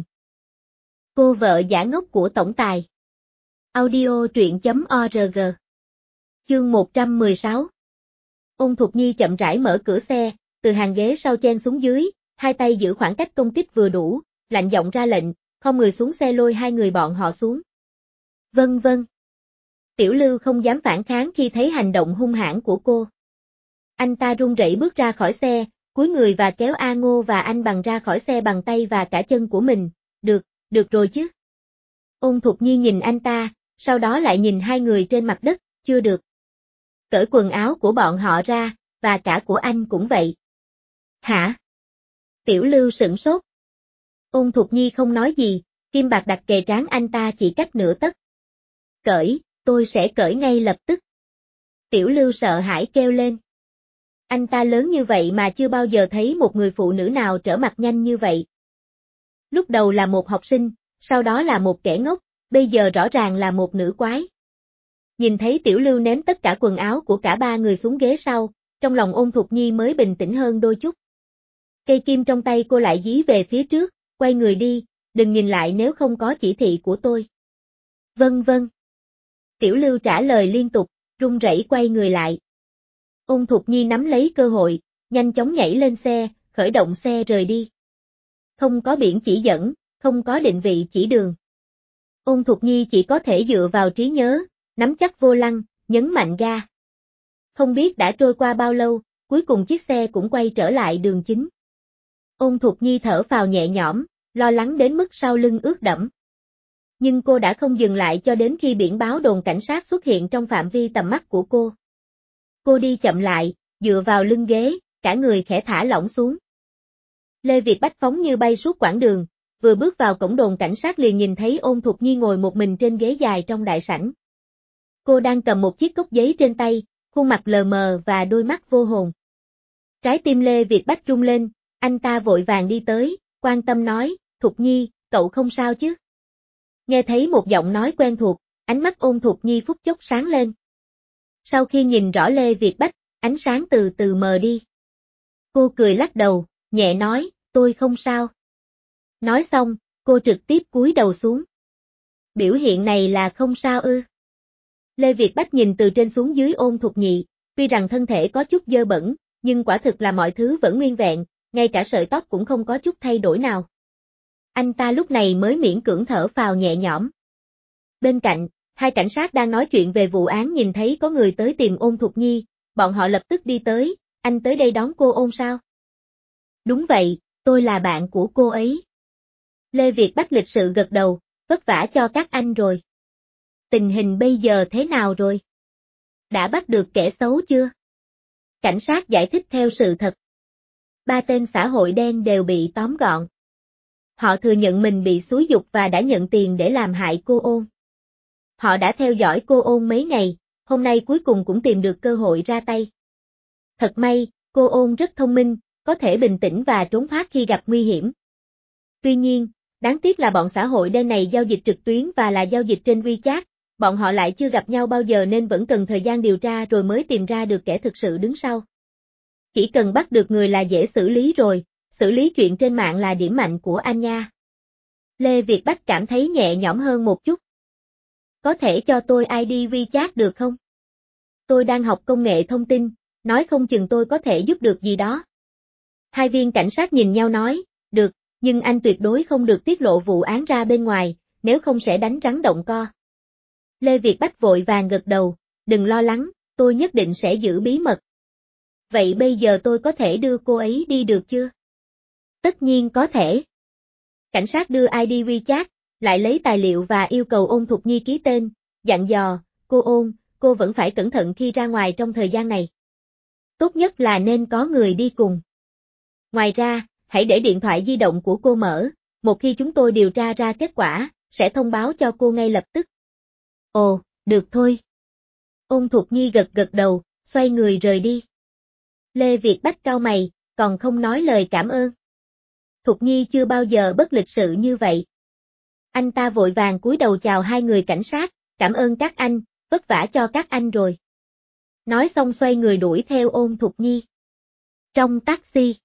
Cô vợ giả ngốc của tổng tài. Audio truyện.org. Chương 116. Ôn Thục Nhi chậm rãi mở cửa xe, từ hàng ghế sau chen xuống dưới, hai tay giữ khoảng cách công kích vừa đủ, lạnh giọng ra lệnh, không người xuống xe lôi hai người bọn họ xuống. Vâng vâng. Tiểu Lưu không dám phản kháng khi thấy hành động hung hãn của cô. Anh ta run rẩy bước ra khỏi xe, cúi người và kéo A Ngô và anh Bằng ra khỏi xe bằng tay và cả chân của mình. Được rồi chứ. Ôn Thục Nhi nhìn anh ta, sau đó lại nhìn hai người trên mặt đất, chưa được. Cởi quần áo của bọn họ ra, và cả của anh cũng vậy. Hả? Tiểu Lưu sửng sốt. Ôn Thục Nhi không nói gì, kim bạc đặt kề trán anh ta chỉ cách nửa tấc. Cởi, tôi sẽ cởi ngay lập tức. Tiểu Lưu sợ hãi kêu lên. Anh ta lớn như vậy mà chưa bao giờ thấy một người phụ nữ nào trở mặt nhanh như vậy. Lúc đầu là một học sinh, sau đó là một kẻ ngốc, bây giờ rõ ràng là một nữ quái. Nhìn thấy Tiểu Lưu ném tất cả quần áo của cả ba người xuống ghế sau, trong lòng Ôn Thục Nhi mới bình tĩnh hơn đôi chút. Cây kim trong tay cô lại dí về phía trước, quay người đi, đừng nhìn lại nếu không có chỉ thị của tôi. Vâng vâng. Tiểu Lưu trả lời liên tục, run rẩy quay người lại. Ôn Thục Nhi nắm lấy cơ hội, nhanh chóng nhảy lên xe, khởi động xe rời đi. Không có biển chỉ dẫn, không có định vị chỉ đường. Ôn Thục Nhi chỉ có thể dựa vào trí nhớ, nắm chắc vô lăng, nhấn mạnh ga. Không biết đã trôi qua bao lâu, cuối cùng chiếc xe cũng quay trở lại đường chính. Ôn Thục Nhi thở phào nhẹ nhõm, lo lắng đến mức sau lưng ướt đẫm. Nhưng cô đã không dừng lại cho đến khi biển báo đồn cảnh sát xuất hiện trong phạm vi tầm mắt của cô. Cô đi chậm lại, dựa vào lưng ghế, cả người khẽ thả lỏng xuống. Lê Việt Bách phóng như bay suốt quãng đường, vừa bước vào cổng đồn cảnh sát liền nhìn thấy Ôn Thục Nhi ngồi một mình trên ghế dài trong đại sảnh. Cô đang cầm một chiếc cốc giấy trên tay, khuôn mặt lờ mờ và đôi mắt vô hồn. Trái tim Lê Việt Bách rung lên, anh ta vội vàng đi tới, quan tâm nói, Thục Nhi, cậu không sao chứ? Nghe thấy một giọng nói quen thuộc, ánh mắt Ôn Thục Nhi phút chốc sáng lên. Sau khi nhìn rõ Lê Việt Bách, ánh sáng từ từ mờ đi. Cô cười lắc đầu, nhẹ nói, tôi không sao. Nói xong, cô trực tiếp cúi đầu xuống. Biểu hiện này là không sao ư? Lê Việt Bách nhìn từ trên xuống dưới Ôn Thục Nhi, tuy rằng thân thể có chút dơ bẩn, nhưng quả thực là mọi thứ vẫn nguyên vẹn, ngay cả sợi tóc cũng không có chút thay đổi nào. Anh ta lúc này mới miễn cưỡng thở phào nhẹ nhõm. Bên cạnh, hai cảnh sát đang nói chuyện về vụ án nhìn thấy có người tới tìm Ôn Thục Nhi, bọn họ lập tức đi tới, anh tới đây đón cô Ôn sao? Đúng vậy, tôi là bạn của cô ấy. Lê Việt Bách lịch sự gật đầu, vất vả cho các anh rồi. Tình hình bây giờ thế nào rồi? Đã bắt được kẻ xấu chưa? Cảnh sát giải thích theo sự thật. 3 tên xã hội đen đều bị tóm gọn. Họ thừa nhận mình bị xúi giục và đã nhận tiền để làm hại cô Ôn. Họ đã theo dõi cô Ôn mấy ngày, hôm nay cuối cùng cũng tìm được cơ hội ra tay. Thật may, cô Ôn rất thông minh, có thể bình tĩnh và trốn thoát khi gặp nguy hiểm. Tuy nhiên, đáng tiếc là bọn xã hội đen này giao dịch trực tuyến và là giao dịch trên WeChat, bọn họ lại chưa gặp nhau bao giờ nên vẫn cần thời gian điều tra rồi mới tìm ra được kẻ thực sự đứng sau. Chỉ cần bắt được người là dễ xử lý rồi, xử lý chuyện trên mạng là điểm mạnh của anh nha. Lê Việt Bách cảm thấy nhẹ nhõm hơn một chút. Có thể cho tôi ID WeChat được không? Tôi đang học công nghệ thông tin, nói không chừng tôi có thể giúp được gì đó. Hai viên cảnh sát nhìn nhau nói, được, nhưng anh tuyệt đối không được tiết lộ vụ án ra bên ngoài, nếu không sẽ đánh rắn động co. Lê Việt Bách vội vàng gật đầu, đừng lo lắng, tôi nhất định sẽ giữ bí mật. Vậy bây giờ tôi có thể đưa cô ấy đi được chưa? Tất nhiên có thể. Cảnh sát đưa ID WeChat, lại lấy tài liệu và yêu cầu Ôn Thục Nhi ký tên, dặn dò, cô Ôn, cô vẫn phải cẩn thận khi ra ngoài trong thời gian này. Tốt nhất là nên có người đi cùng. Ngoài ra, hãy để điện thoại di động của cô mở, một khi chúng tôi điều tra ra kết quả, sẽ thông báo cho cô ngay lập tức. Ồ, được thôi. Ôn Thục Nhi gật đầu, xoay người rời đi. Lê Việt Bách cau mày, còn không nói lời cảm ơn. Thục Nhi chưa bao giờ bất lịch sự như vậy. Anh ta vội vàng cúi đầu chào hai người cảnh sát, cảm ơn các anh, vất vả cho các anh rồi. Nói xong xoay người đuổi theo Ôn Thục Nhi. Trong taxi,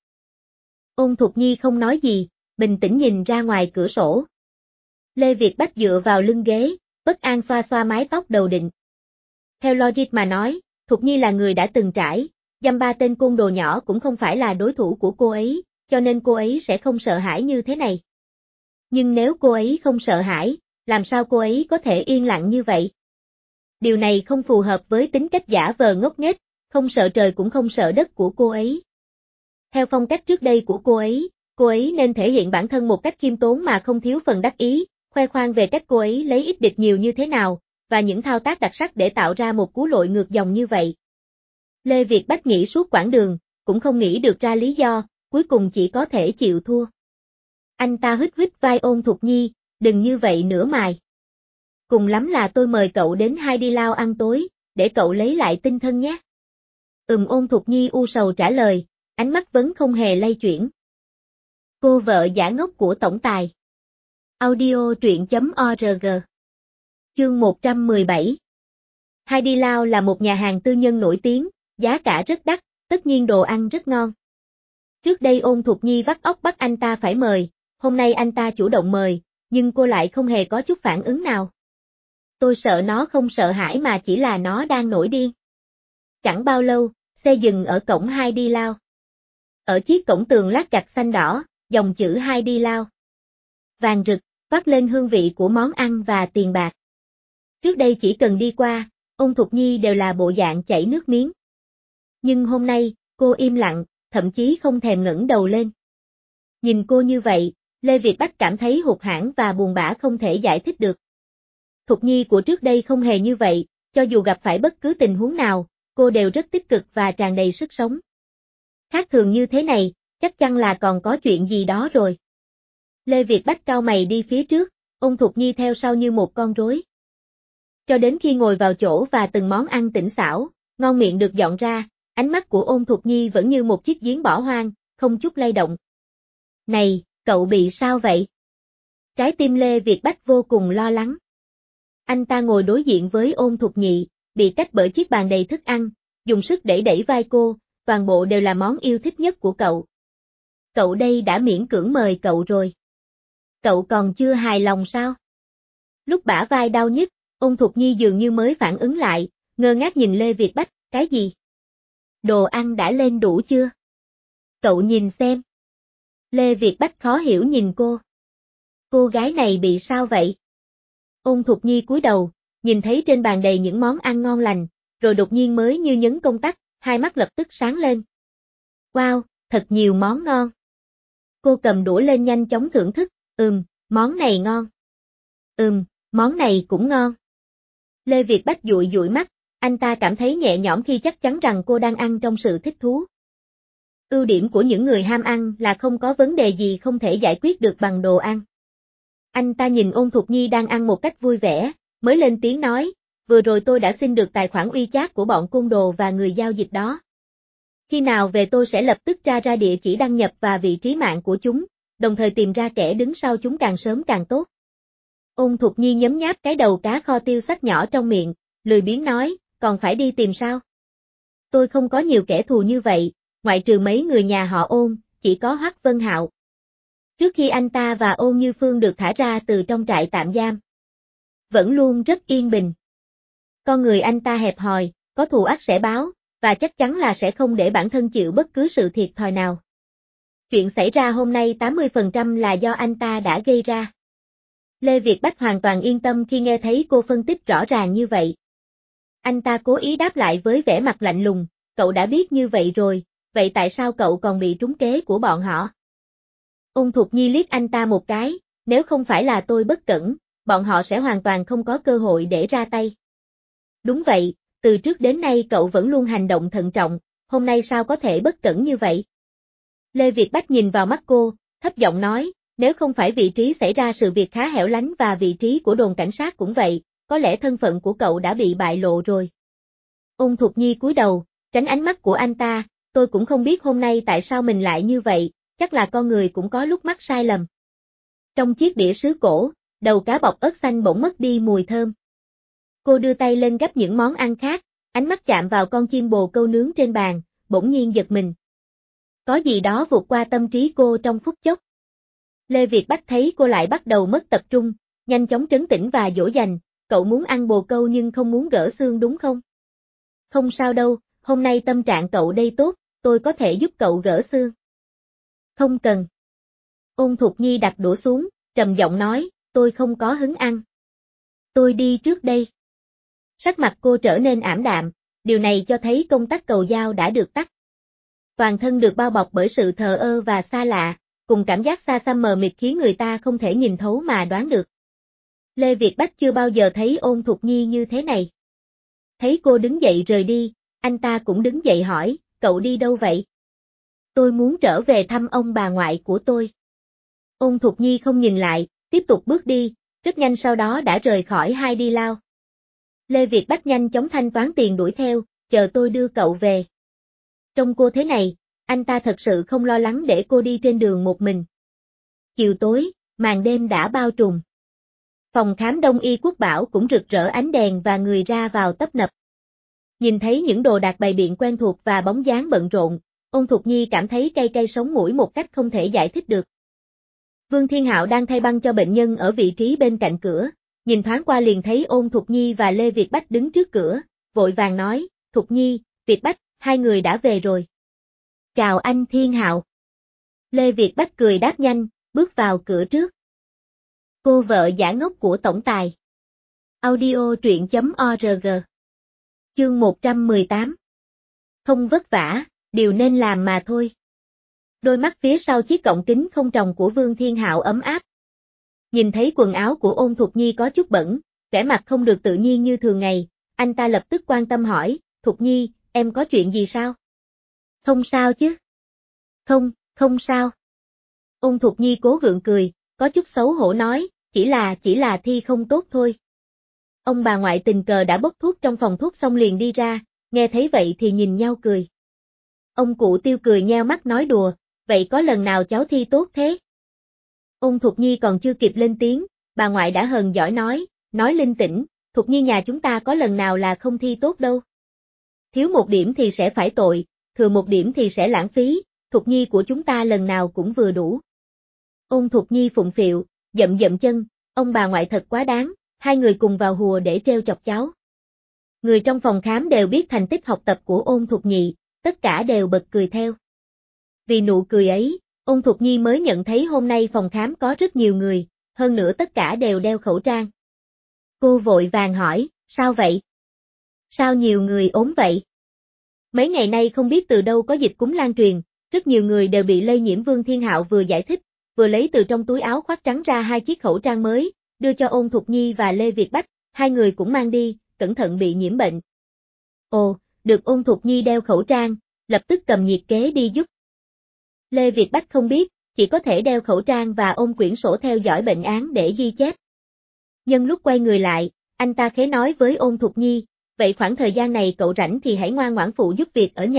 Ôn Thục Nhi không nói gì, bình tĩnh nhìn ra ngoài cửa sổ. Lê Việt Bách dựa vào lưng ghế, bất an xoa xoa mái tóc đầu định. Theo logic mà nói, Thục Nhi là người đã từng trải, dăm ba tên côn đồ nhỏ cũng không phải là đối thủ của cô ấy, cho nên cô ấy sẽ không sợ hãi như thế này. Nhưng nếu cô ấy không sợ hãi, làm sao cô ấy có thể yên lặng như vậy? Điều này không phù hợp với tính cách giả vờ ngốc nghếch, không sợ trời cũng không sợ đất của cô ấy. Theo phong cách trước đây của cô ấy nên thể hiện bản thân một cách khiêm tốn mà không thiếu phần đắc ý, khoe khoang về cách cô ấy lấy ít địch nhiều như thế nào, và những thao tác đặc sắc để tạo ra một cú lội ngược dòng như vậy. Lê Việt Bách nghĩ suốt quãng đường, cũng không nghĩ được ra lý do, cuối cùng chỉ có thể chịu thua. Anh ta hít vai Ôn Thục Nhi, đừng như vậy nữa mài. Cùng lắm là tôi mời cậu đến Hai Đi Lao ăn tối, để cậu lấy lại tinh thần nhé. Ôn Thục Nhi u sầu trả lời, ánh mắt vẫn không hề lay chuyển. Cô vợ giả ngốc của tổng tài. Audio truyện.org. Chương 117. Hai Đi Lao là một nhà hàng tư nhân nổi tiếng, giá cả rất đắt, tất nhiên đồ ăn rất ngon. Trước đây Ôn Thục Nhi vắt óc bắt anh ta phải mời, hôm nay anh ta chủ động mời, nhưng cô lại không hề có chút phản ứng nào. Tôi sợ nó không sợ hãi mà chỉ là nó đang nổi điên. Chẳng bao lâu, xe dừng ở cổng Hai Đi Lao. Ở chiếc cổng tường lát gạch xanh đỏ, dòng chữ Hai Đi Lao. Vàng rực, toát lên hương vị của món ăn và tiền bạc. Trước đây chỉ cần đi qua, Ôn Thục Nhi đều là bộ dạng chảy nước miếng. Nhưng hôm nay, cô im lặng, thậm chí không thèm ngẩng đầu lên. Nhìn cô như vậy, Lê Việt Bách cảm thấy hụt hẫng và buồn bã không thể giải thích được. Thục Nhi của trước đây không hề như vậy, cho dù gặp phải bất cứ tình huống nào, cô đều rất tích cực và tràn đầy sức sống. Khác thường như thế này, chắc chắn là còn có chuyện gì đó rồi. Lê Việt Bách cau mày đi phía trước, Ôn Thục Nhi theo sau như một con rối. Cho đến khi ngồi vào chỗ và từng món ăn tỉnh xảo, ngon miệng được dọn ra, ánh mắt của Ôn Thục Nhi vẫn như một chiếc giếng bỏ hoang, không chút lay động. Này, cậu bị sao vậy? Trái tim Lê Việt Bách vô cùng lo lắng. Anh ta ngồi đối diện với Ôn Thục Nhi, bị cách bởi chiếc bàn đầy thức ăn, dùng sức đẩy vai cô, toàn bộ đều là món yêu thích nhất của cậu. Cậu đây đã miễn cưỡng mời cậu rồi. Cậu còn chưa hài lòng sao? Lúc bả vai đau nhức, Ôn Thục Nhi dường như mới phản ứng lại, ngơ ngác nhìn Lê Việt Bách, cái gì? Đồ ăn đã lên đủ chưa? Cậu nhìn xem. Lê Việt Bách khó hiểu nhìn cô. Cô gái này bị sao vậy? Ôn Thục Nhi cúi đầu, nhìn thấy trên bàn đầy những món ăn ngon lành, rồi đột nhiên mới như nhấn công tắc, hai mắt lập tức sáng lên. Wow, thật nhiều món ngon. Cô cầm đũa lên nhanh chóng thưởng thức, món này ngon. Món này cũng ngon. Lê Việt Bách dụi dụi mắt, anh ta cảm thấy nhẹ nhõm khi chắc chắn rằng cô đang ăn trong sự thích thú. Ưu điểm của những người ham ăn là không có vấn đề gì không thể giải quyết được bằng đồ ăn. Anh ta nhìn Ôn Thục Nhi đang ăn một cách vui vẻ, mới lên tiếng nói, vừa rồi tôi đã xin được tài khoản WeChat của bọn côn đồ và người giao dịch đó. Khi nào về tôi sẽ lập tức tra ra địa chỉ đăng nhập và vị trí mạng của chúng, đồng thời tìm ra kẻ đứng sau chúng càng sớm càng tốt. Ôn Thục Nhi nhấm nháp cái đầu cá kho tiêu sắc nhỏ trong miệng, lười biếng nói, còn phải đi tìm sao? Tôi không có nhiều kẻ thù như vậy, ngoại trừ mấy người nhà họ Ôn, chỉ có Hoắc Vân Hạo. Trước khi anh ta và Ôn Như Phương được thả ra từ trong trại tạm giam, vẫn luôn rất yên bình. Con người anh ta hẹp hòi, có thù ắt sẽ báo, và chắc chắn là sẽ không để bản thân chịu bất cứ sự thiệt thòi nào. Chuyện xảy ra hôm nay 80% là do anh ta đã gây ra. Lê Việt Bách hoàn toàn yên tâm khi nghe thấy cô phân tích rõ ràng như vậy. Anh ta cố ý đáp lại với vẻ mặt lạnh lùng, cậu đã biết như vậy rồi, vậy tại sao cậu còn bị trúng kế của bọn họ? Ôn Thục Nhi liếc anh ta một cái, nếu không phải là tôi bất cẩn, bọn họ sẽ hoàn toàn không có cơ hội để ra tay. Đúng vậy, từ trước đến nay cậu vẫn luôn hành động thận trọng, hôm nay sao có thể bất cẩn như vậy? Lê Việt Bách nhìn vào mắt cô, thấp giọng nói, nếu không phải vị trí xảy ra sự việc khá hẻo lánh và vị trí của đồn cảnh sát cũng vậy, có lẽ thân phận của cậu đã bị bại lộ rồi. Ôn Thục Nhi cúi đầu, tránh ánh mắt của anh ta, tôi cũng không biết hôm nay tại sao mình lại như vậy, chắc là con người cũng có lúc mắc sai lầm. Trong chiếc đĩa sứ cổ, đầu cá bọc ớt xanh bỗng mất đi mùi thơm. Cô đưa tay lên gắp những món ăn khác, ánh mắt chạm vào con chim bồ câu nướng trên bàn, bỗng nhiên giật mình. Có gì đó vụt qua tâm trí cô trong phút chốc. Lê Việt Bách thấy cô lại bắt đầu mất tập trung, nhanh chóng trấn tĩnh và dỗ dành, cậu muốn ăn bồ câu nhưng không muốn gỡ xương đúng không? Không sao đâu, hôm nay tâm trạng cậu đây tốt, tôi có thể giúp cậu gỡ xương. Không cần. Ôn Thục Nhi đặt đũa xuống, trầm giọng nói, tôi không có hứng ăn. Tôi đi trước đây. Sắc mặt cô trở nên ảm đạm, điều này cho thấy công tắc cầu dao đã được tắt. Toàn thân được bao bọc bởi sự thờ ơ và xa lạ, cùng cảm giác xa xăm mờ mịt khiến người ta không thể nhìn thấu mà đoán được. Lê Việt Bách chưa bao giờ thấy Ôn Thục Nhi như thế này. Thấy cô đứng dậy rời đi, anh ta cũng đứng dậy hỏi, cậu đi đâu vậy? Tôi muốn trở về thăm ông bà ngoại của tôi. Ôn Thục Nhi không nhìn lại, tiếp tục bước đi, rất nhanh sau đó đã rời khỏi hai đi lao. Lê Việt Bách nhanh chóng thanh toán tiền đuổi theo, chờ tôi đưa cậu về. Trông cô thế này, anh ta thật sự không lo lắng để cô đi trên đường một mình. Chiều tối, màn đêm đã bao trùm. Phòng khám Đông y Quốc Bảo cũng rực rỡ ánh đèn và người ra vào tấp nập. Nhìn thấy những đồ đạc bày biện quen thuộc và bóng dáng bận rộn, Ôn Thục Nhi cảm thấy cay cay sống mũi một cách không thể giải thích được. Vương Thiên Hạo đang thay băng cho bệnh nhân ở vị trí bên cạnh cửa, nhìn thoáng qua liền thấy Ôn Thục Nhi và Lê Việt Bách đứng trước cửa, vội vàng nói, Thục Nhi, Việt Bách, hai người đã về rồi. Chào anh Thiên Hạo. Lê Việt Bách cười đáp nhanh, bước vào cửa trước. Cô vợ giả ngốc của tổng tài. Audio truyện.org. Chương 118. Không vất vả, điều nên làm mà thôi. Đôi mắt phía sau chiếc gọng kính không tròng của Vương Thiên Hạo ấm áp. Nhìn thấy quần áo của Ôn Thục Nhi có chút bẩn, vẻ mặt không được tự nhiên như thường ngày, anh ta lập tức quan tâm hỏi, Thục Nhi, em có chuyện gì sao? Không sao chứ? Không sao. Ôn Thục Nhi cố gượng cười, có chút xấu hổ nói, chỉ là thi không tốt thôi. Ông bà ngoại tình cờ đã bốc thuốc trong phòng thuốc xong liền đi ra, nghe thấy vậy thì nhìn nhau cười. Ông cụ Tiêu cười nheo mắt nói đùa, vậy có lần nào cháu thi tốt thế? Ôn Thục Nhi còn chưa kịp lên tiếng, bà ngoại đã hờn giỏi nói linh tĩnh, Thục Nhi nhà chúng ta có lần nào là không thi tốt đâu. Thiếu một điểm thì sẽ phải tội, thừa một điểm thì sẽ lãng phí, Thục Nhi của chúng ta lần nào cũng vừa đủ. Ôn Thục Nhi phụng phịu, dậm chân, ông bà ngoại thật quá đáng, hai người cùng vào hùa để trêu chọc cháu. Người trong phòng khám đều biết thành tích học tập của Ôn Thục Nhi, tất cả đều bật cười theo. Vì nụ cười ấy, Ôn Thục Nhi mới nhận thấy hôm nay phòng khám có rất nhiều người, hơn nữa tất cả đều đeo khẩu trang. Cô vội vàng hỏi, sao vậy? Sao nhiều người ốm vậy? Mấy ngày nay không biết từ đâu có dịch cúm lan truyền, rất nhiều người đều bị lây nhiễm. Vương Thiên Hạo vừa giải thích, vừa lấy từ trong túi áo khoác trắng ra hai chiếc khẩu trang mới, đưa cho Ôn Thục Nhi và Lê Việt Bách, hai người cũng mang đi, cẩn thận bị nhiễm bệnh. Ồ, được Ôn Thục Nhi đeo khẩu trang, lập tức cầm nhiệt kế đi giúp. Lê Việt Bách không biết, chỉ có thể đeo khẩu trang và ôm quyển sổ theo dõi bệnh án để ghi chép. Nhân lúc quay người lại, anh ta khẽ nói với Ôn Thục Nhi, vậy khoảng thời gian này cậu rảnh thì hãy ngoan ngoãn phụ giúp việc ở nhà,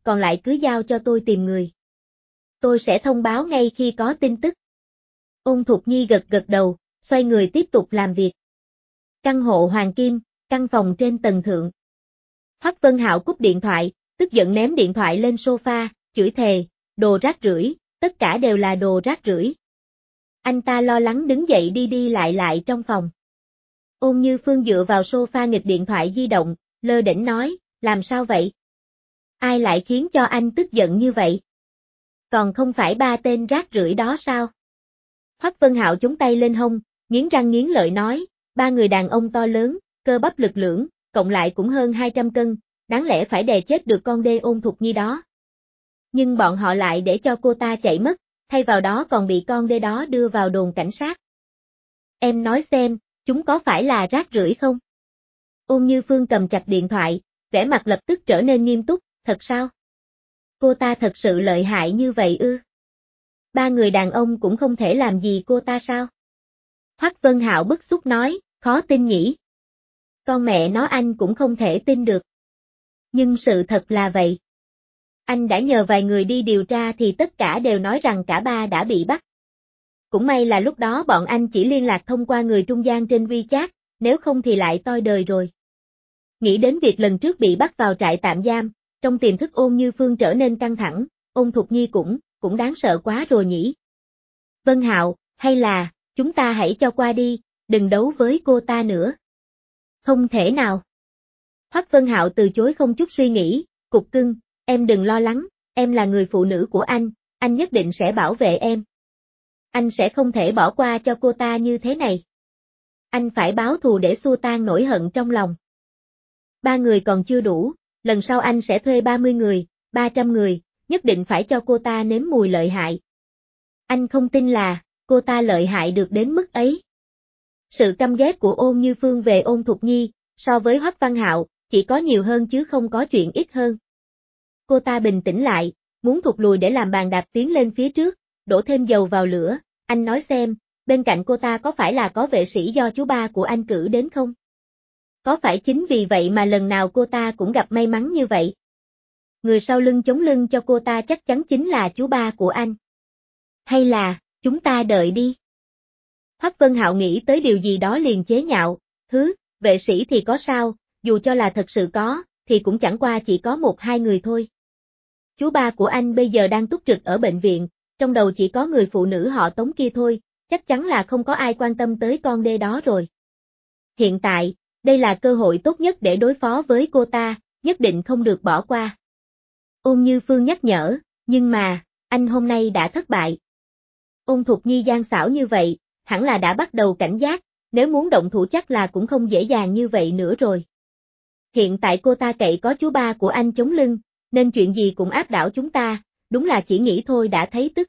còn lại cứ giao cho tôi tìm người. Tôi sẽ thông báo ngay khi có tin tức. Ôn Thục Nhi gật gật đầu, xoay người tiếp tục làm việc. Căn hộ Hoàng Kim, căn phòng trên tầng thượng. Hoắc Vân Hạo cúp điện thoại, tức giận ném điện thoại lên sofa, chửi thề, đồ rác rưởi, tất cả đều là đồ rác rưởi. Anh ta lo lắng đứng dậy đi đi lại trong phòng. Ôn Như Phương dựa vào sofa nghịch điện thoại di động, lơ đễnh nói, làm sao vậy? Ai lại khiến cho anh tức giận như vậy? Còn không phải ba tên rác rưởi đó sao? Hoắc Vân Hạo chống tay lên hông, nghiến răng nghiến lợi nói, ba người đàn ông to lớn, cơ bắp lực lưỡng, cộng lại cũng hơn 200 cân, đáng lẽ phải đè chết được con đê Ôn Thục Nhi đó. Nhưng bọn họ lại để cho cô ta chạy mất, thay vào đó còn bị con đê đó đưa vào đồn cảnh sát. Em nói xem, chúng có phải là rác rưởi không? Ôn Như Phương cầm chặt điện thoại, vẻ mặt lập tức trở nên nghiêm túc, thật sao? Cô ta thật sự lợi hại như vậy ư? Ba người đàn ông cũng không thể làm gì cô ta sao? Hoắc Vân Hạo bức xúc nói, khó tin nhỉ? Con mẹ nó anh cũng không thể tin được. Nhưng sự thật là vậy. Anh đã nhờ vài người đi điều tra thì tất cả đều nói rằng cả ba đã bị bắt. Cũng may là lúc đó bọn anh chỉ liên lạc thông qua người trung gian trên WeChat, nếu không thì lại toi đời rồi. Nghĩ đến việc lần trước bị bắt vào trại tạm giam, trong tiềm thức Ôn Như Phương trở nên căng thẳng, Ôn Thục Nhi cũng đáng sợ quá rồi nhỉ. Vân Hạo, hay là, chúng ta hãy cho qua đi, đừng đấu với cô ta nữa. Không thể nào. Hoắc Vân Hạo từ chối không chút suy nghĩ, cục cưng, em đừng lo lắng, em là người phụ nữ của anh nhất định sẽ bảo vệ em. Anh sẽ không thể bỏ qua cho cô ta như thế này. Anh phải báo thù để xua tan nỗi hận trong lòng. Ba người còn chưa đủ, lần sau anh sẽ thuê 30 người, 300 người, nhất định phải cho cô ta nếm mùi lợi hại. Anh không tin là, cô ta lợi hại được đến mức ấy. Sự căm ghét của Ôn Như Phương về Ôn Thục Nhi, so với Hoắc Văn Hạo, chỉ có nhiều hơn chứ không có chuyện ít hơn. Cô ta bình tĩnh lại, muốn thụt lùi để làm bàn đạp tiến lên phía trước, đổ thêm dầu vào lửa, anh nói xem, bên cạnh cô ta có phải là có vệ sĩ do chú ba của anh cử đến không? Có phải chính vì vậy mà lần nào cô ta cũng gặp may mắn như vậy? Người sau lưng chống lưng cho cô ta chắc chắn chính là chú ba của anh. Hay là, chúng ta đợi đi. Hoắc Vân Hạo nghĩ tới điều gì đó liền chế nhạo, vệ sĩ thì có sao, dù cho là thật sự có, thì cũng chẳng qua chỉ có 1-2 người thôi. Chú ba của anh bây giờ đang túc trực ở bệnh viện, trong đầu chỉ có người phụ nữ họ Tống kia thôi, chắc chắn là không có ai quan tâm tới con đê đó rồi. Hiện tại, đây là cơ hội tốt nhất để đối phó với cô ta, nhất định không được bỏ qua. Ôn Như Phương nhắc nhở, nhưng mà, anh hôm nay đã thất bại. Ôn Thục Nhi gian xảo như vậy, hẳn là đã bắt đầu cảnh giác, nếu muốn động thủ chắc là cũng không dễ dàng như vậy nữa rồi. Hiện tại cô ta cậy có chú ba của anh chống lưng, nên chuyện gì cũng áp đảo chúng ta, đúng là chỉ nghĩ thôi đã thấy tức.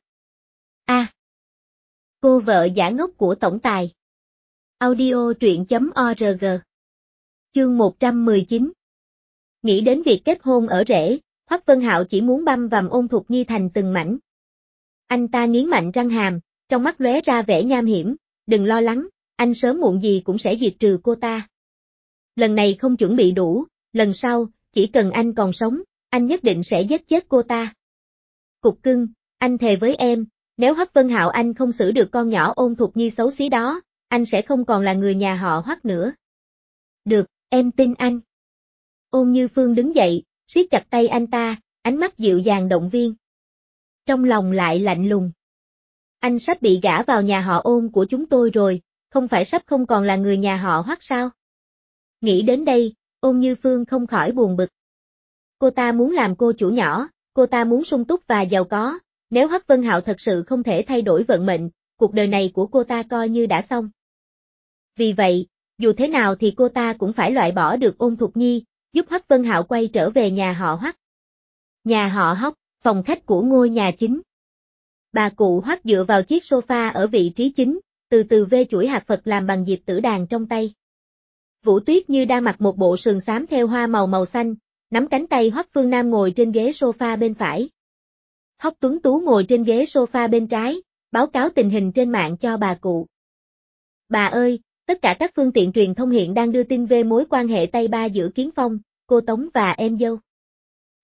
Cô vợ giả ngốc của tổng tài. Audio truyện.org. Chương 119. Nghĩ đến việc kết hôn ở rể, Hoắc Vân Hạo chỉ muốn băm vằm Ôn Thục Nhi thành từng mảnh. Anh ta nghiến mạnh răng hàm, trong mắt lóe ra vẻ nham hiểm, đừng lo lắng, anh sớm muộn gì cũng sẽ diệt trừ cô ta. Lần này không chuẩn bị đủ, lần sau, chỉ cần anh còn sống, anh nhất định sẽ giết chết cô ta. Cục cưng, anh thề với em, nếu Hoắc Vân Hạo anh không xử được con nhỏ Ôn Thục Nhi xấu xí đó, anh sẽ không còn là người nhà họ Hoắc nữa. Được, em tin anh. Ôn Như Phương đứng dậy, siết chặt tay anh ta, ánh mắt dịu dàng động viên. Trong lòng lại lạnh lùng. Anh sắp bị gả vào nhà họ Ôn của chúng tôi rồi, không phải sắp không còn là người nhà họ Hoắc sao? Nghĩ đến đây, Ôn Như Phương không khỏi buồn bực. Cô ta muốn làm cô chủ nhỏ, cô ta muốn sung túc và giàu có, nếu Hoắc Vân Hạo thật sự không thể thay đổi vận mệnh, cuộc đời này của cô ta coi như đã xong. Vì vậy, dù thế nào thì cô ta cũng phải loại bỏ được Ôn Thục Nhi, giúp Hoắc Vân Hạo quay trở về nhà họ Hoắc. Nhà họ Hoắc, phòng khách của ngôi nhà chính. Bà cụ Hoắc dựa vào chiếc sofa ở vị trí chính, từ từ vê chuỗi hạt Phật làm bằng diệp tử đàn trong tay. Vũ Tuyết Như đang mặc một bộ sườn xám theo hoa màu xanh, nắm cánh tay Hoắc Phương Nam ngồi trên ghế sofa bên phải. Hoắc Tuấn Tú ngồi trên ghế sofa bên trái, báo cáo tình hình trên mạng cho bà cụ. Bà ơi, tất cả các phương tiện truyền thông hiện đang đưa tin về mối quan hệ tay ba giữa Kiến Phong, cô Tống và em dâu.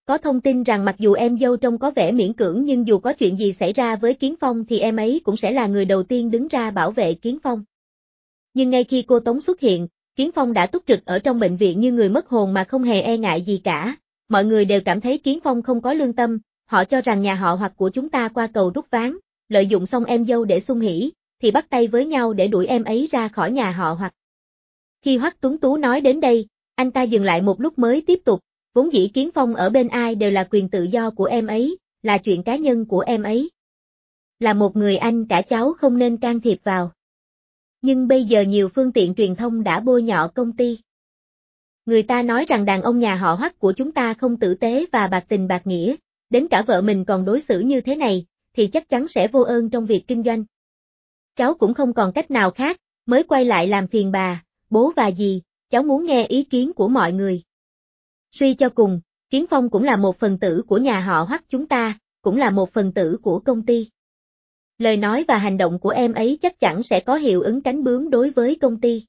Có thông tin rằng mặc dù em dâu trông có vẻ miễn cưỡng nhưng dù có chuyện gì xảy ra với Kiến Phong thì em ấy cũng sẽ là người đầu tiên đứng ra bảo vệ Kiến Phong. Nhưng ngay khi cô Tống xuất hiện, Kiến Phong đã túc trực ở trong bệnh viện như người mất hồn mà không hề e ngại gì cả. Mọi người đều cảm thấy Kiến Phong không có lương tâm, họ cho rằng nhà họ Hoắc của chúng ta qua cầu rút ván, lợi dụng xong em dâu để xung hỉ, thì bắt tay với nhau để đuổi em ấy ra khỏi nhà họ Hoắc. Khi Hoắc Tuấn Tú nói đến đây, anh ta dừng lại một lúc mới tiếp tục, vốn dĩ Kiến Phong ở bên ai đều là quyền tự do của em ấy, là chuyện cá nhân của em ấy. Là một người anh cả cháu không nên can thiệp vào. Nhưng bây giờ nhiều phương tiện truyền thông đã bôi nhọ công ty. Người ta nói rằng đàn ông nhà họ Hoắc của chúng ta không tử tế và bạc tình bạc nghĩa, đến cả vợ mình còn đối xử như thế này, thì chắc chắn sẽ vô ơn trong việc kinh doanh. Cháu cũng không còn cách nào khác, mới quay lại làm phiền bà, bố và dì, cháu muốn nghe ý kiến của mọi người. Suy cho cùng, Kiến Phong cũng là một phần tử của nhà họ Hoắc chúng ta, cũng là một phần tử của công ty. Lời nói và hành động của em ấy chắc chắn sẽ có hiệu ứng cánh bướm đối với công ty.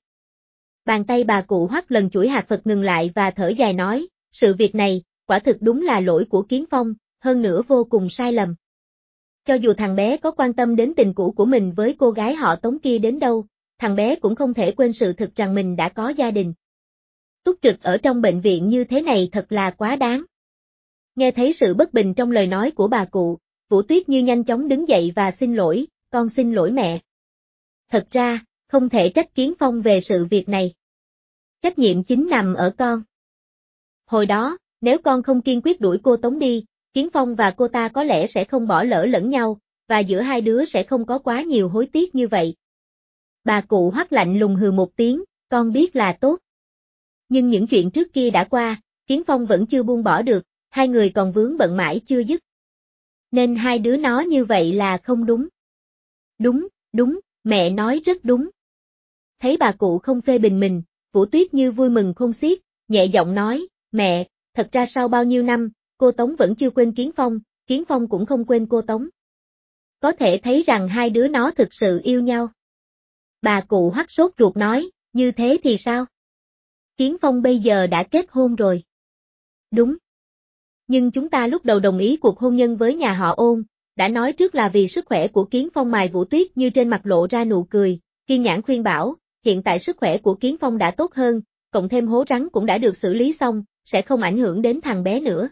Bàn tay bà cụ Hoắc lần chuỗi hạt Phật ngừng lại và thở dài nói, sự việc này, quả thực đúng là lỗi của Kiến Phong, hơn nữa vô cùng sai lầm. Cho dù thằng bé có quan tâm đến tình cũ của mình với cô gái họ Tống kia đến đâu, thằng bé cũng không thể quên sự thực rằng mình đã có gia đình. Túc trực ở trong bệnh viện như thế này thật là quá đáng. Nghe thấy sự bất bình trong lời nói của bà cụ, Vũ Tuyết Như nhanh chóng đứng dậy và xin lỗi, con xin lỗi mẹ. Thật ra, không thể trách Kiến Phong về sự việc này. Trách nhiệm chính nằm ở con. Hồi đó, nếu con không kiên quyết đuổi cô Tống đi, Kiến Phong và cô ta có lẽ sẽ không bỏ lỡ lẫn nhau, và giữa hai đứa sẽ không có quá nhiều hối tiếc như vậy. Bà cụ Hoắc lạnh lùng hừ một tiếng, con biết là tốt. Nhưng những chuyện trước kia đã qua, Kiến Phong vẫn chưa buông bỏ được, hai người còn vướng bận mãi chưa dứt. Nên hai đứa nó như vậy là không đúng. Đúng, mẹ nói rất đúng. Thấy bà cụ không phê bình mình, Vũ Tuyết Như vui mừng khôn xiết, nhẹ giọng nói, mẹ, thật ra sau bao nhiêu năm, cô Tống vẫn chưa quên Kiến Phong cũng không quên cô Tống. Có thể thấy rằng hai đứa nó thực sự yêu nhau. Bà cụ Hoắc sốt ruột nói, như thế thì sao? Kiến Phong bây giờ đã kết hôn rồi. Đúng. Nhưng chúng ta lúc đầu đồng ý cuộc hôn nhân với nhà họ Ôn, đã nói trước là vì sức khỏe của Kiến Phong. Mày Vũ Tuyết Như trên mặt lộ ra nụ cười, kiên nhẫn khuyên bảo, hiện tại sức khỏe của Kiến Phong đã tốt hơn, cộng thêm hố rắn cũng đã được xử lý xong, sẽ không ảnh hưởng đến thằng bé nữa.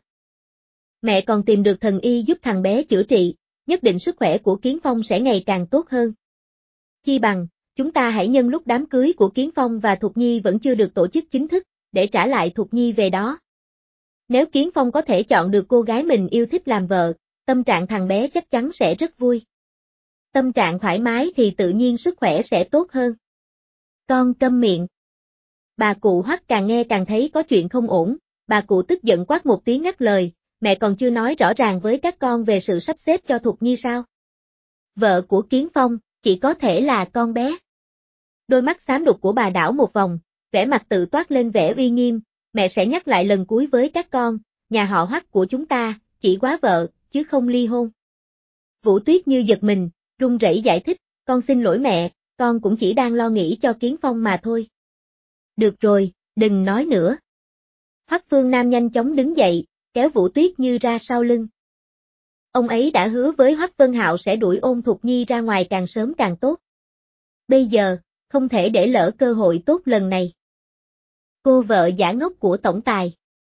Mẹ còn tìm được thần y giúp thằng bé chữa trị, nhất định sức khỏe của Kiến Phong sẽ ngày càng tốt hơn. Chi bằng, chúng ta hãy nhân lúc đám cưới của Kiến Phong và Thục Nhi vẫn chưa được tổ chức chính thức, để trả lại Thục Nhi về đó. Nếu Kiến Phong có thể chọn được cô gái mình yêu thích làm vợ, tâm trạng thằng bé chắc chắn sẽ rất vui. Tâm trạng thoải mái thì tự nhiên sức khỏe sẽ tốt hơn. Con câm miệng. Bà cụ Hoắc càng nghe càng thấy có chuyện không ổn, bà cụ tức giận quát một tiếng ngắt lời, mẹ còn chưa nói rõ ràng với các con về sự sắp xếp cho Thục Nhi sao? Vợ của Kiến Phong, chỉ có thể là con bé. Đôi mắt xám đục của bà đảo một vòng, vẻ mặt tự toát lên vẻ uy nghiêm, mẹ sẽ nhắc lại lần cuối với các con, nhà họ Hoắc của chúng ta, chỉ quá vợ, chứ không ly hôn. Vũ Tuyết Như giật mình, run rẩy giải thích, con xin lỗi mẹ, con cũng chỉ đang lo nghĩ cho Kiến Phong mà thôi. Được rồi, đừng nói nữa. Hoắc Phương Nam nhanh chóng đứng dậy, kéo Vũ Tuyết Như ra sau lưng. Ông ấy đã hứa với Hoắc Vân Hạo sẽ đuổi Ôn Thục Nhi ra ngoài càng sớm càng tốt. Bây giờ, không thể để lỡ cơ hội tốt lần này. Cô vợ giả ngốc của tổng tài.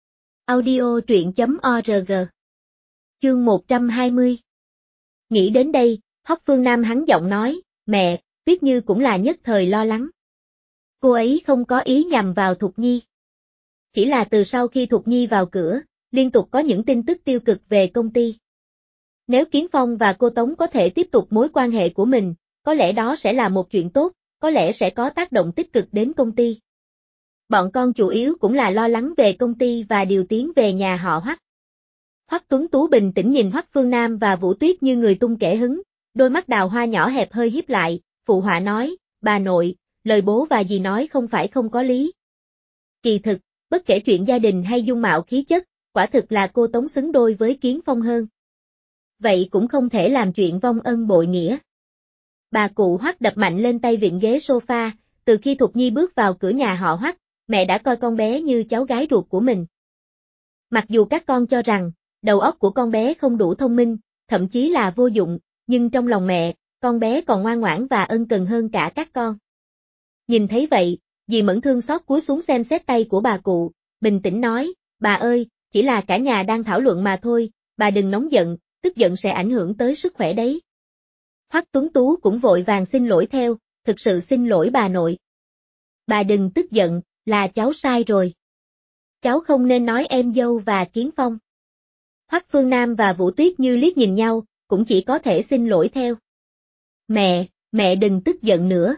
Audio truyện.org. Chương 120. Nghĩ đến đây, Hoắc Phương Nam hắn giọng nói, mẹ, Tuyết Như cũng là nhất thời lo lắng. Cô ấy không có ý nhằm vào Thục Nhi. Chỉ là từ sau khi Thục Nhi vào cửa, liên tục có những tin tức tiêu cực về công ty. Nếu Kiến Phong và cô Tống có thể tiếp tục mối quan hệ của mình, có lẽ đó sẽ là một chuyện tốt, có lẽ sẽ có tác động tích cực đến công ty. Bọn con chủ yếu cũng là lo lắng về công ty và điều tiến về nhà họ Hoắc. Hoắc Tuấn Tú bình tĩnh nhìn Hoắc Phương Nam và Vũ Tuyết Như người tung kẻ hứng, đôi mắt đào hoa nhỏ hẹp hơi híp lại, phụ họa nói, bà nội, lời bố và dì nói không phải không có lý. Kỳ thực, bất kể chuyện gia đình hay dung mạo khí chất, quả thực là cô Tống xứng đôi với Kiến Phong hơn. Vậy cũng không thể làm chuyện vong ân bội nghĩa. Bà cụ Hoắc đập mạnh lên tay vịn ghế sofa, từ khi Thục Nhi bước vào cửa nhà họ Hoắc, mẹ đã coi con bé như cháu gái ruột của mình. Mặc dù các con cho rằng, đầu óc của con bé không đủ thông minh, thậm chí là vô dụng, nhưng trong lòng mẹ, con bé còn ngoan ngoãn và ân cần hơn cả các con. Nhìn thấy vậy, dì Mẫn thương xót cúi xuống xem xét tay của bà cụ, bình tĩnh nói, bà ơi, chỉ là cả nhà đang thảo luận mà thôi, bà đừng nóng giận, tức giận sẽ ảnh hưởng tới sức khỏe đấy. Hoắc Tuấn Tú cũng vội vàng xin lỗi theo, thực sự xin lỗi bà nội. Bà đừng tức giận, là cháu sai rồi. Cháu không nên nói em dâu và Kiến Phong. Hoắc Phương Nam và Vũ Tuyết Như liếc nhìn nhau, cũng chỉ có thể xin lỗi theo. Mẹ đừng tức giận nữa.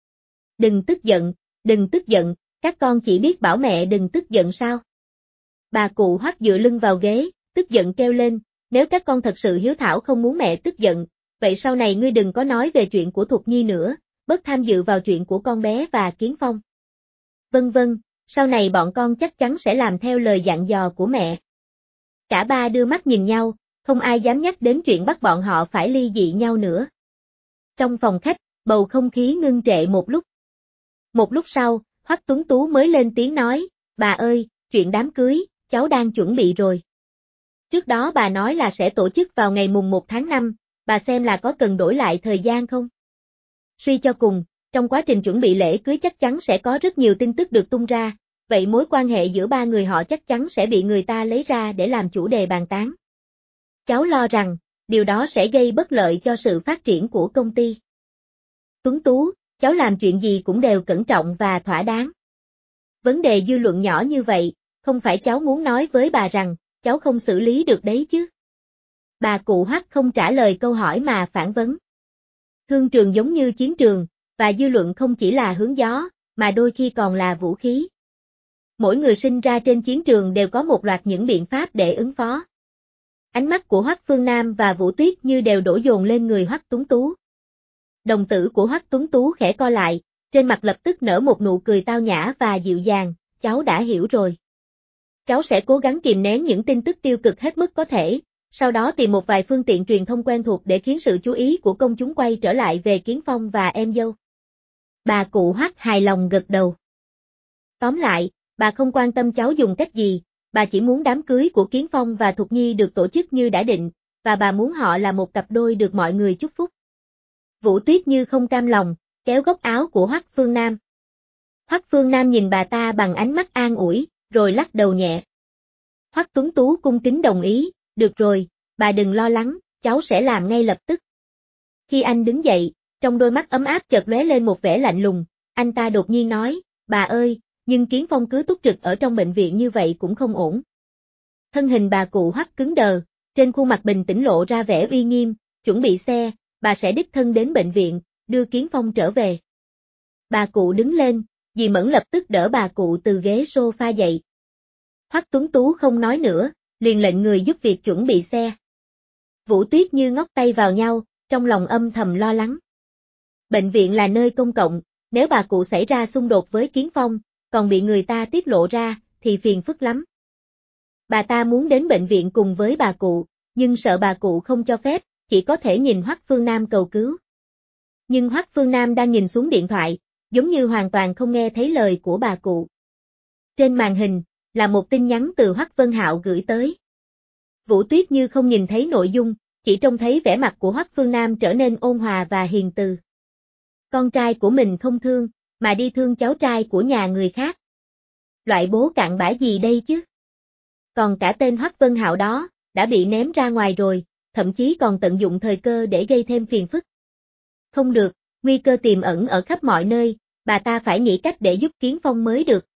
Đừng tức giận, các con chỉ biết bảo mẹ đừng tức giận sao. Bà cụ Hoắc dựa lưng vào ghế, tức giận kêu lên, nếu các con thật sự hiếu thảo không muốn mẹ tức giận, vậy sau này ngươi đừng có nói về chuyện của Thục Nhi nữa, bớt tham dự vào chuyện của con bé và Kiến Phong. Vâng, sau này bọn con chắc chắn sẽ làm theo lời dặn dò của mẹ. Cả ba đưa mắt nhìn nhau, không ai dám nhắc đến chuyện bắt bọn họ phải ly dị nhau nữa. Trong phòng khách, bầu không khí ngưng trệ một lúc. Một lúc sau, Hoắc Tuấn Tú mới lên tiếng nói, bà ơi, chuyện đám cưới, cháu đang chuẩn bị rồi. Trước đó bà nói là sẽ tổ chức vào ngày mùng 1 tháng 5, bà xem là có cần đổi lại thời gian không? Suy cho cùng, trong quá trình chuẩn bị lễ cưới chắc chắn sẽ có rất nhiều tin tức được tung ra, vậy mối quan hệ giữa ba người họ chắc chắn sẽ bị người ta lấy ra để làm chủ đề bàn tán. Cháu lo rằng, điều đó sẽ gây bất lợi cho sự phát triển của công ty. Tuấn Tú, cháu làm chuyện gì cũng đều cẩn trọng và thỏa đáng. Vấn đề dư luận nhỏ như vậy, không phải cháu muốn nói với bà rằng, cháu không xử lý được đấy chứ. Bà cụ Hoắc không trả lời câu hỏi mà phản vấn. Thương trường giống như chiến trường, và dư luận không chỉ là hướng gió, mà đôi khi còn là vũ khí. Mỗi người sinh ra trên chiến trường đều có một loạt những biện pháp để ứng phó. Ánh mắt của Hoắc Phương Nam và Vũ Tuyết Như đều đổ dồn lên người Hoắc Tuấn Tú. Đồng tử của Hoắc Tuấn Tú khẽ co lại, trên mặt lập tức nở một nụ cười tao nhã và dịu dàng, cháu đã hiểu rồi. Cháu sẽ cố gắng kìm nén những tin tức tiêu cực hết mức có thể, sau đó tìm một vài phương tiện truyền thông quen thuộc để khiến sự chú ý của công chúng quay trở lại về Kiến Phong và em dâu. Bà cụ Hoắc hài lòng gật đầu. Tóm lại, bà không quan tâm cháu dùng cách gì, bà chỉ muốn đám cưới của Kiến Phong và Thục Nhi được tổ chức như đã định, và bà muốn họ là một cặp đôi được mọi người chúc phúc. Vũ Tuyết Như không cam lòng, kéo góc áo của Hoắc Phương Nam. Hoắc Phương Nam nhìn bà ta bằng ánh mắt an ủi, rồi lắc đầu nhẹ. Hoắc Tuấn Tú cung kính đồng ý, được rồi, bà đừng lo lắng, cháu sẽ làm ngay lập tức. Khi anh đứng dậy, trong đôi mắt ấm áp chợt lóe lên một vẻ lạnh lùng, anh ta đột nhiên nói, bà ơi, nhưng Kiến Phong cứ túc trực ở trong bệnh viện như vậy cũng không ổn. Thân hình bà cụ Hoắc cứng đờ, trên khuôn mặt bình tĩnh lộ ra vẻ uy nghiêm, chuẩn bị xe, bà sẽ đích thân đến bệnh viện, đưa Kiến Phong trở về. Bà cụ đứng lên, dì Mẫn lập tức đỡ bà cụ từ ghế sofa dậy. Hoắc Tuấn Tú không nói nữa, liền lệnh người giúp việc chuẩn bị xe. Vũ Tuyết Như ngóc tay vào nhau, trong lòng âm thầm lo lắng. Bệnh viện là nơi công cộng, nếu bà cụ xảy ra xung đột với Kiến Phong, còn bị người ta tiết lộ ra, thì phiền phức lắm. Bà ta muốn đến bệnh viện cùng với bà cụ, nhưng sợ bà cụ không cho phép, chỉ có thể nhìn Hoắc Phương Nam cầu cứu. Nhưng Hoắc Phương Nam đang nhìn xuống điện thoại, giống như hoàn toàn không nghe thấy lời của bà cụ. Trên màn hình, là một tin nhắn từ Hoắc Vân Hạo gửi tới. Vũ Tuyết Như không nhìn thấy nội dung, chỉ trông thấy vẻ mặt của Hoắc Phương Nam trở nên ôn hòa và hiền từ. Con trai của mình không thương, mà đi thương cháu trai của nhà người khác. Loại bố cặn bã gì đây chứ? Còn cả tên Hoắc Vân Hạo đó, đã bị ném ra ngoài rồi, thậm chí còn tận dụng thời cơ để gây thêm phiền phức. Không được, nguy cơ tiềm ẩn ở khắp mọi nơi, bà ta phải nghĩ cách để giúp Kiến Phong mới được.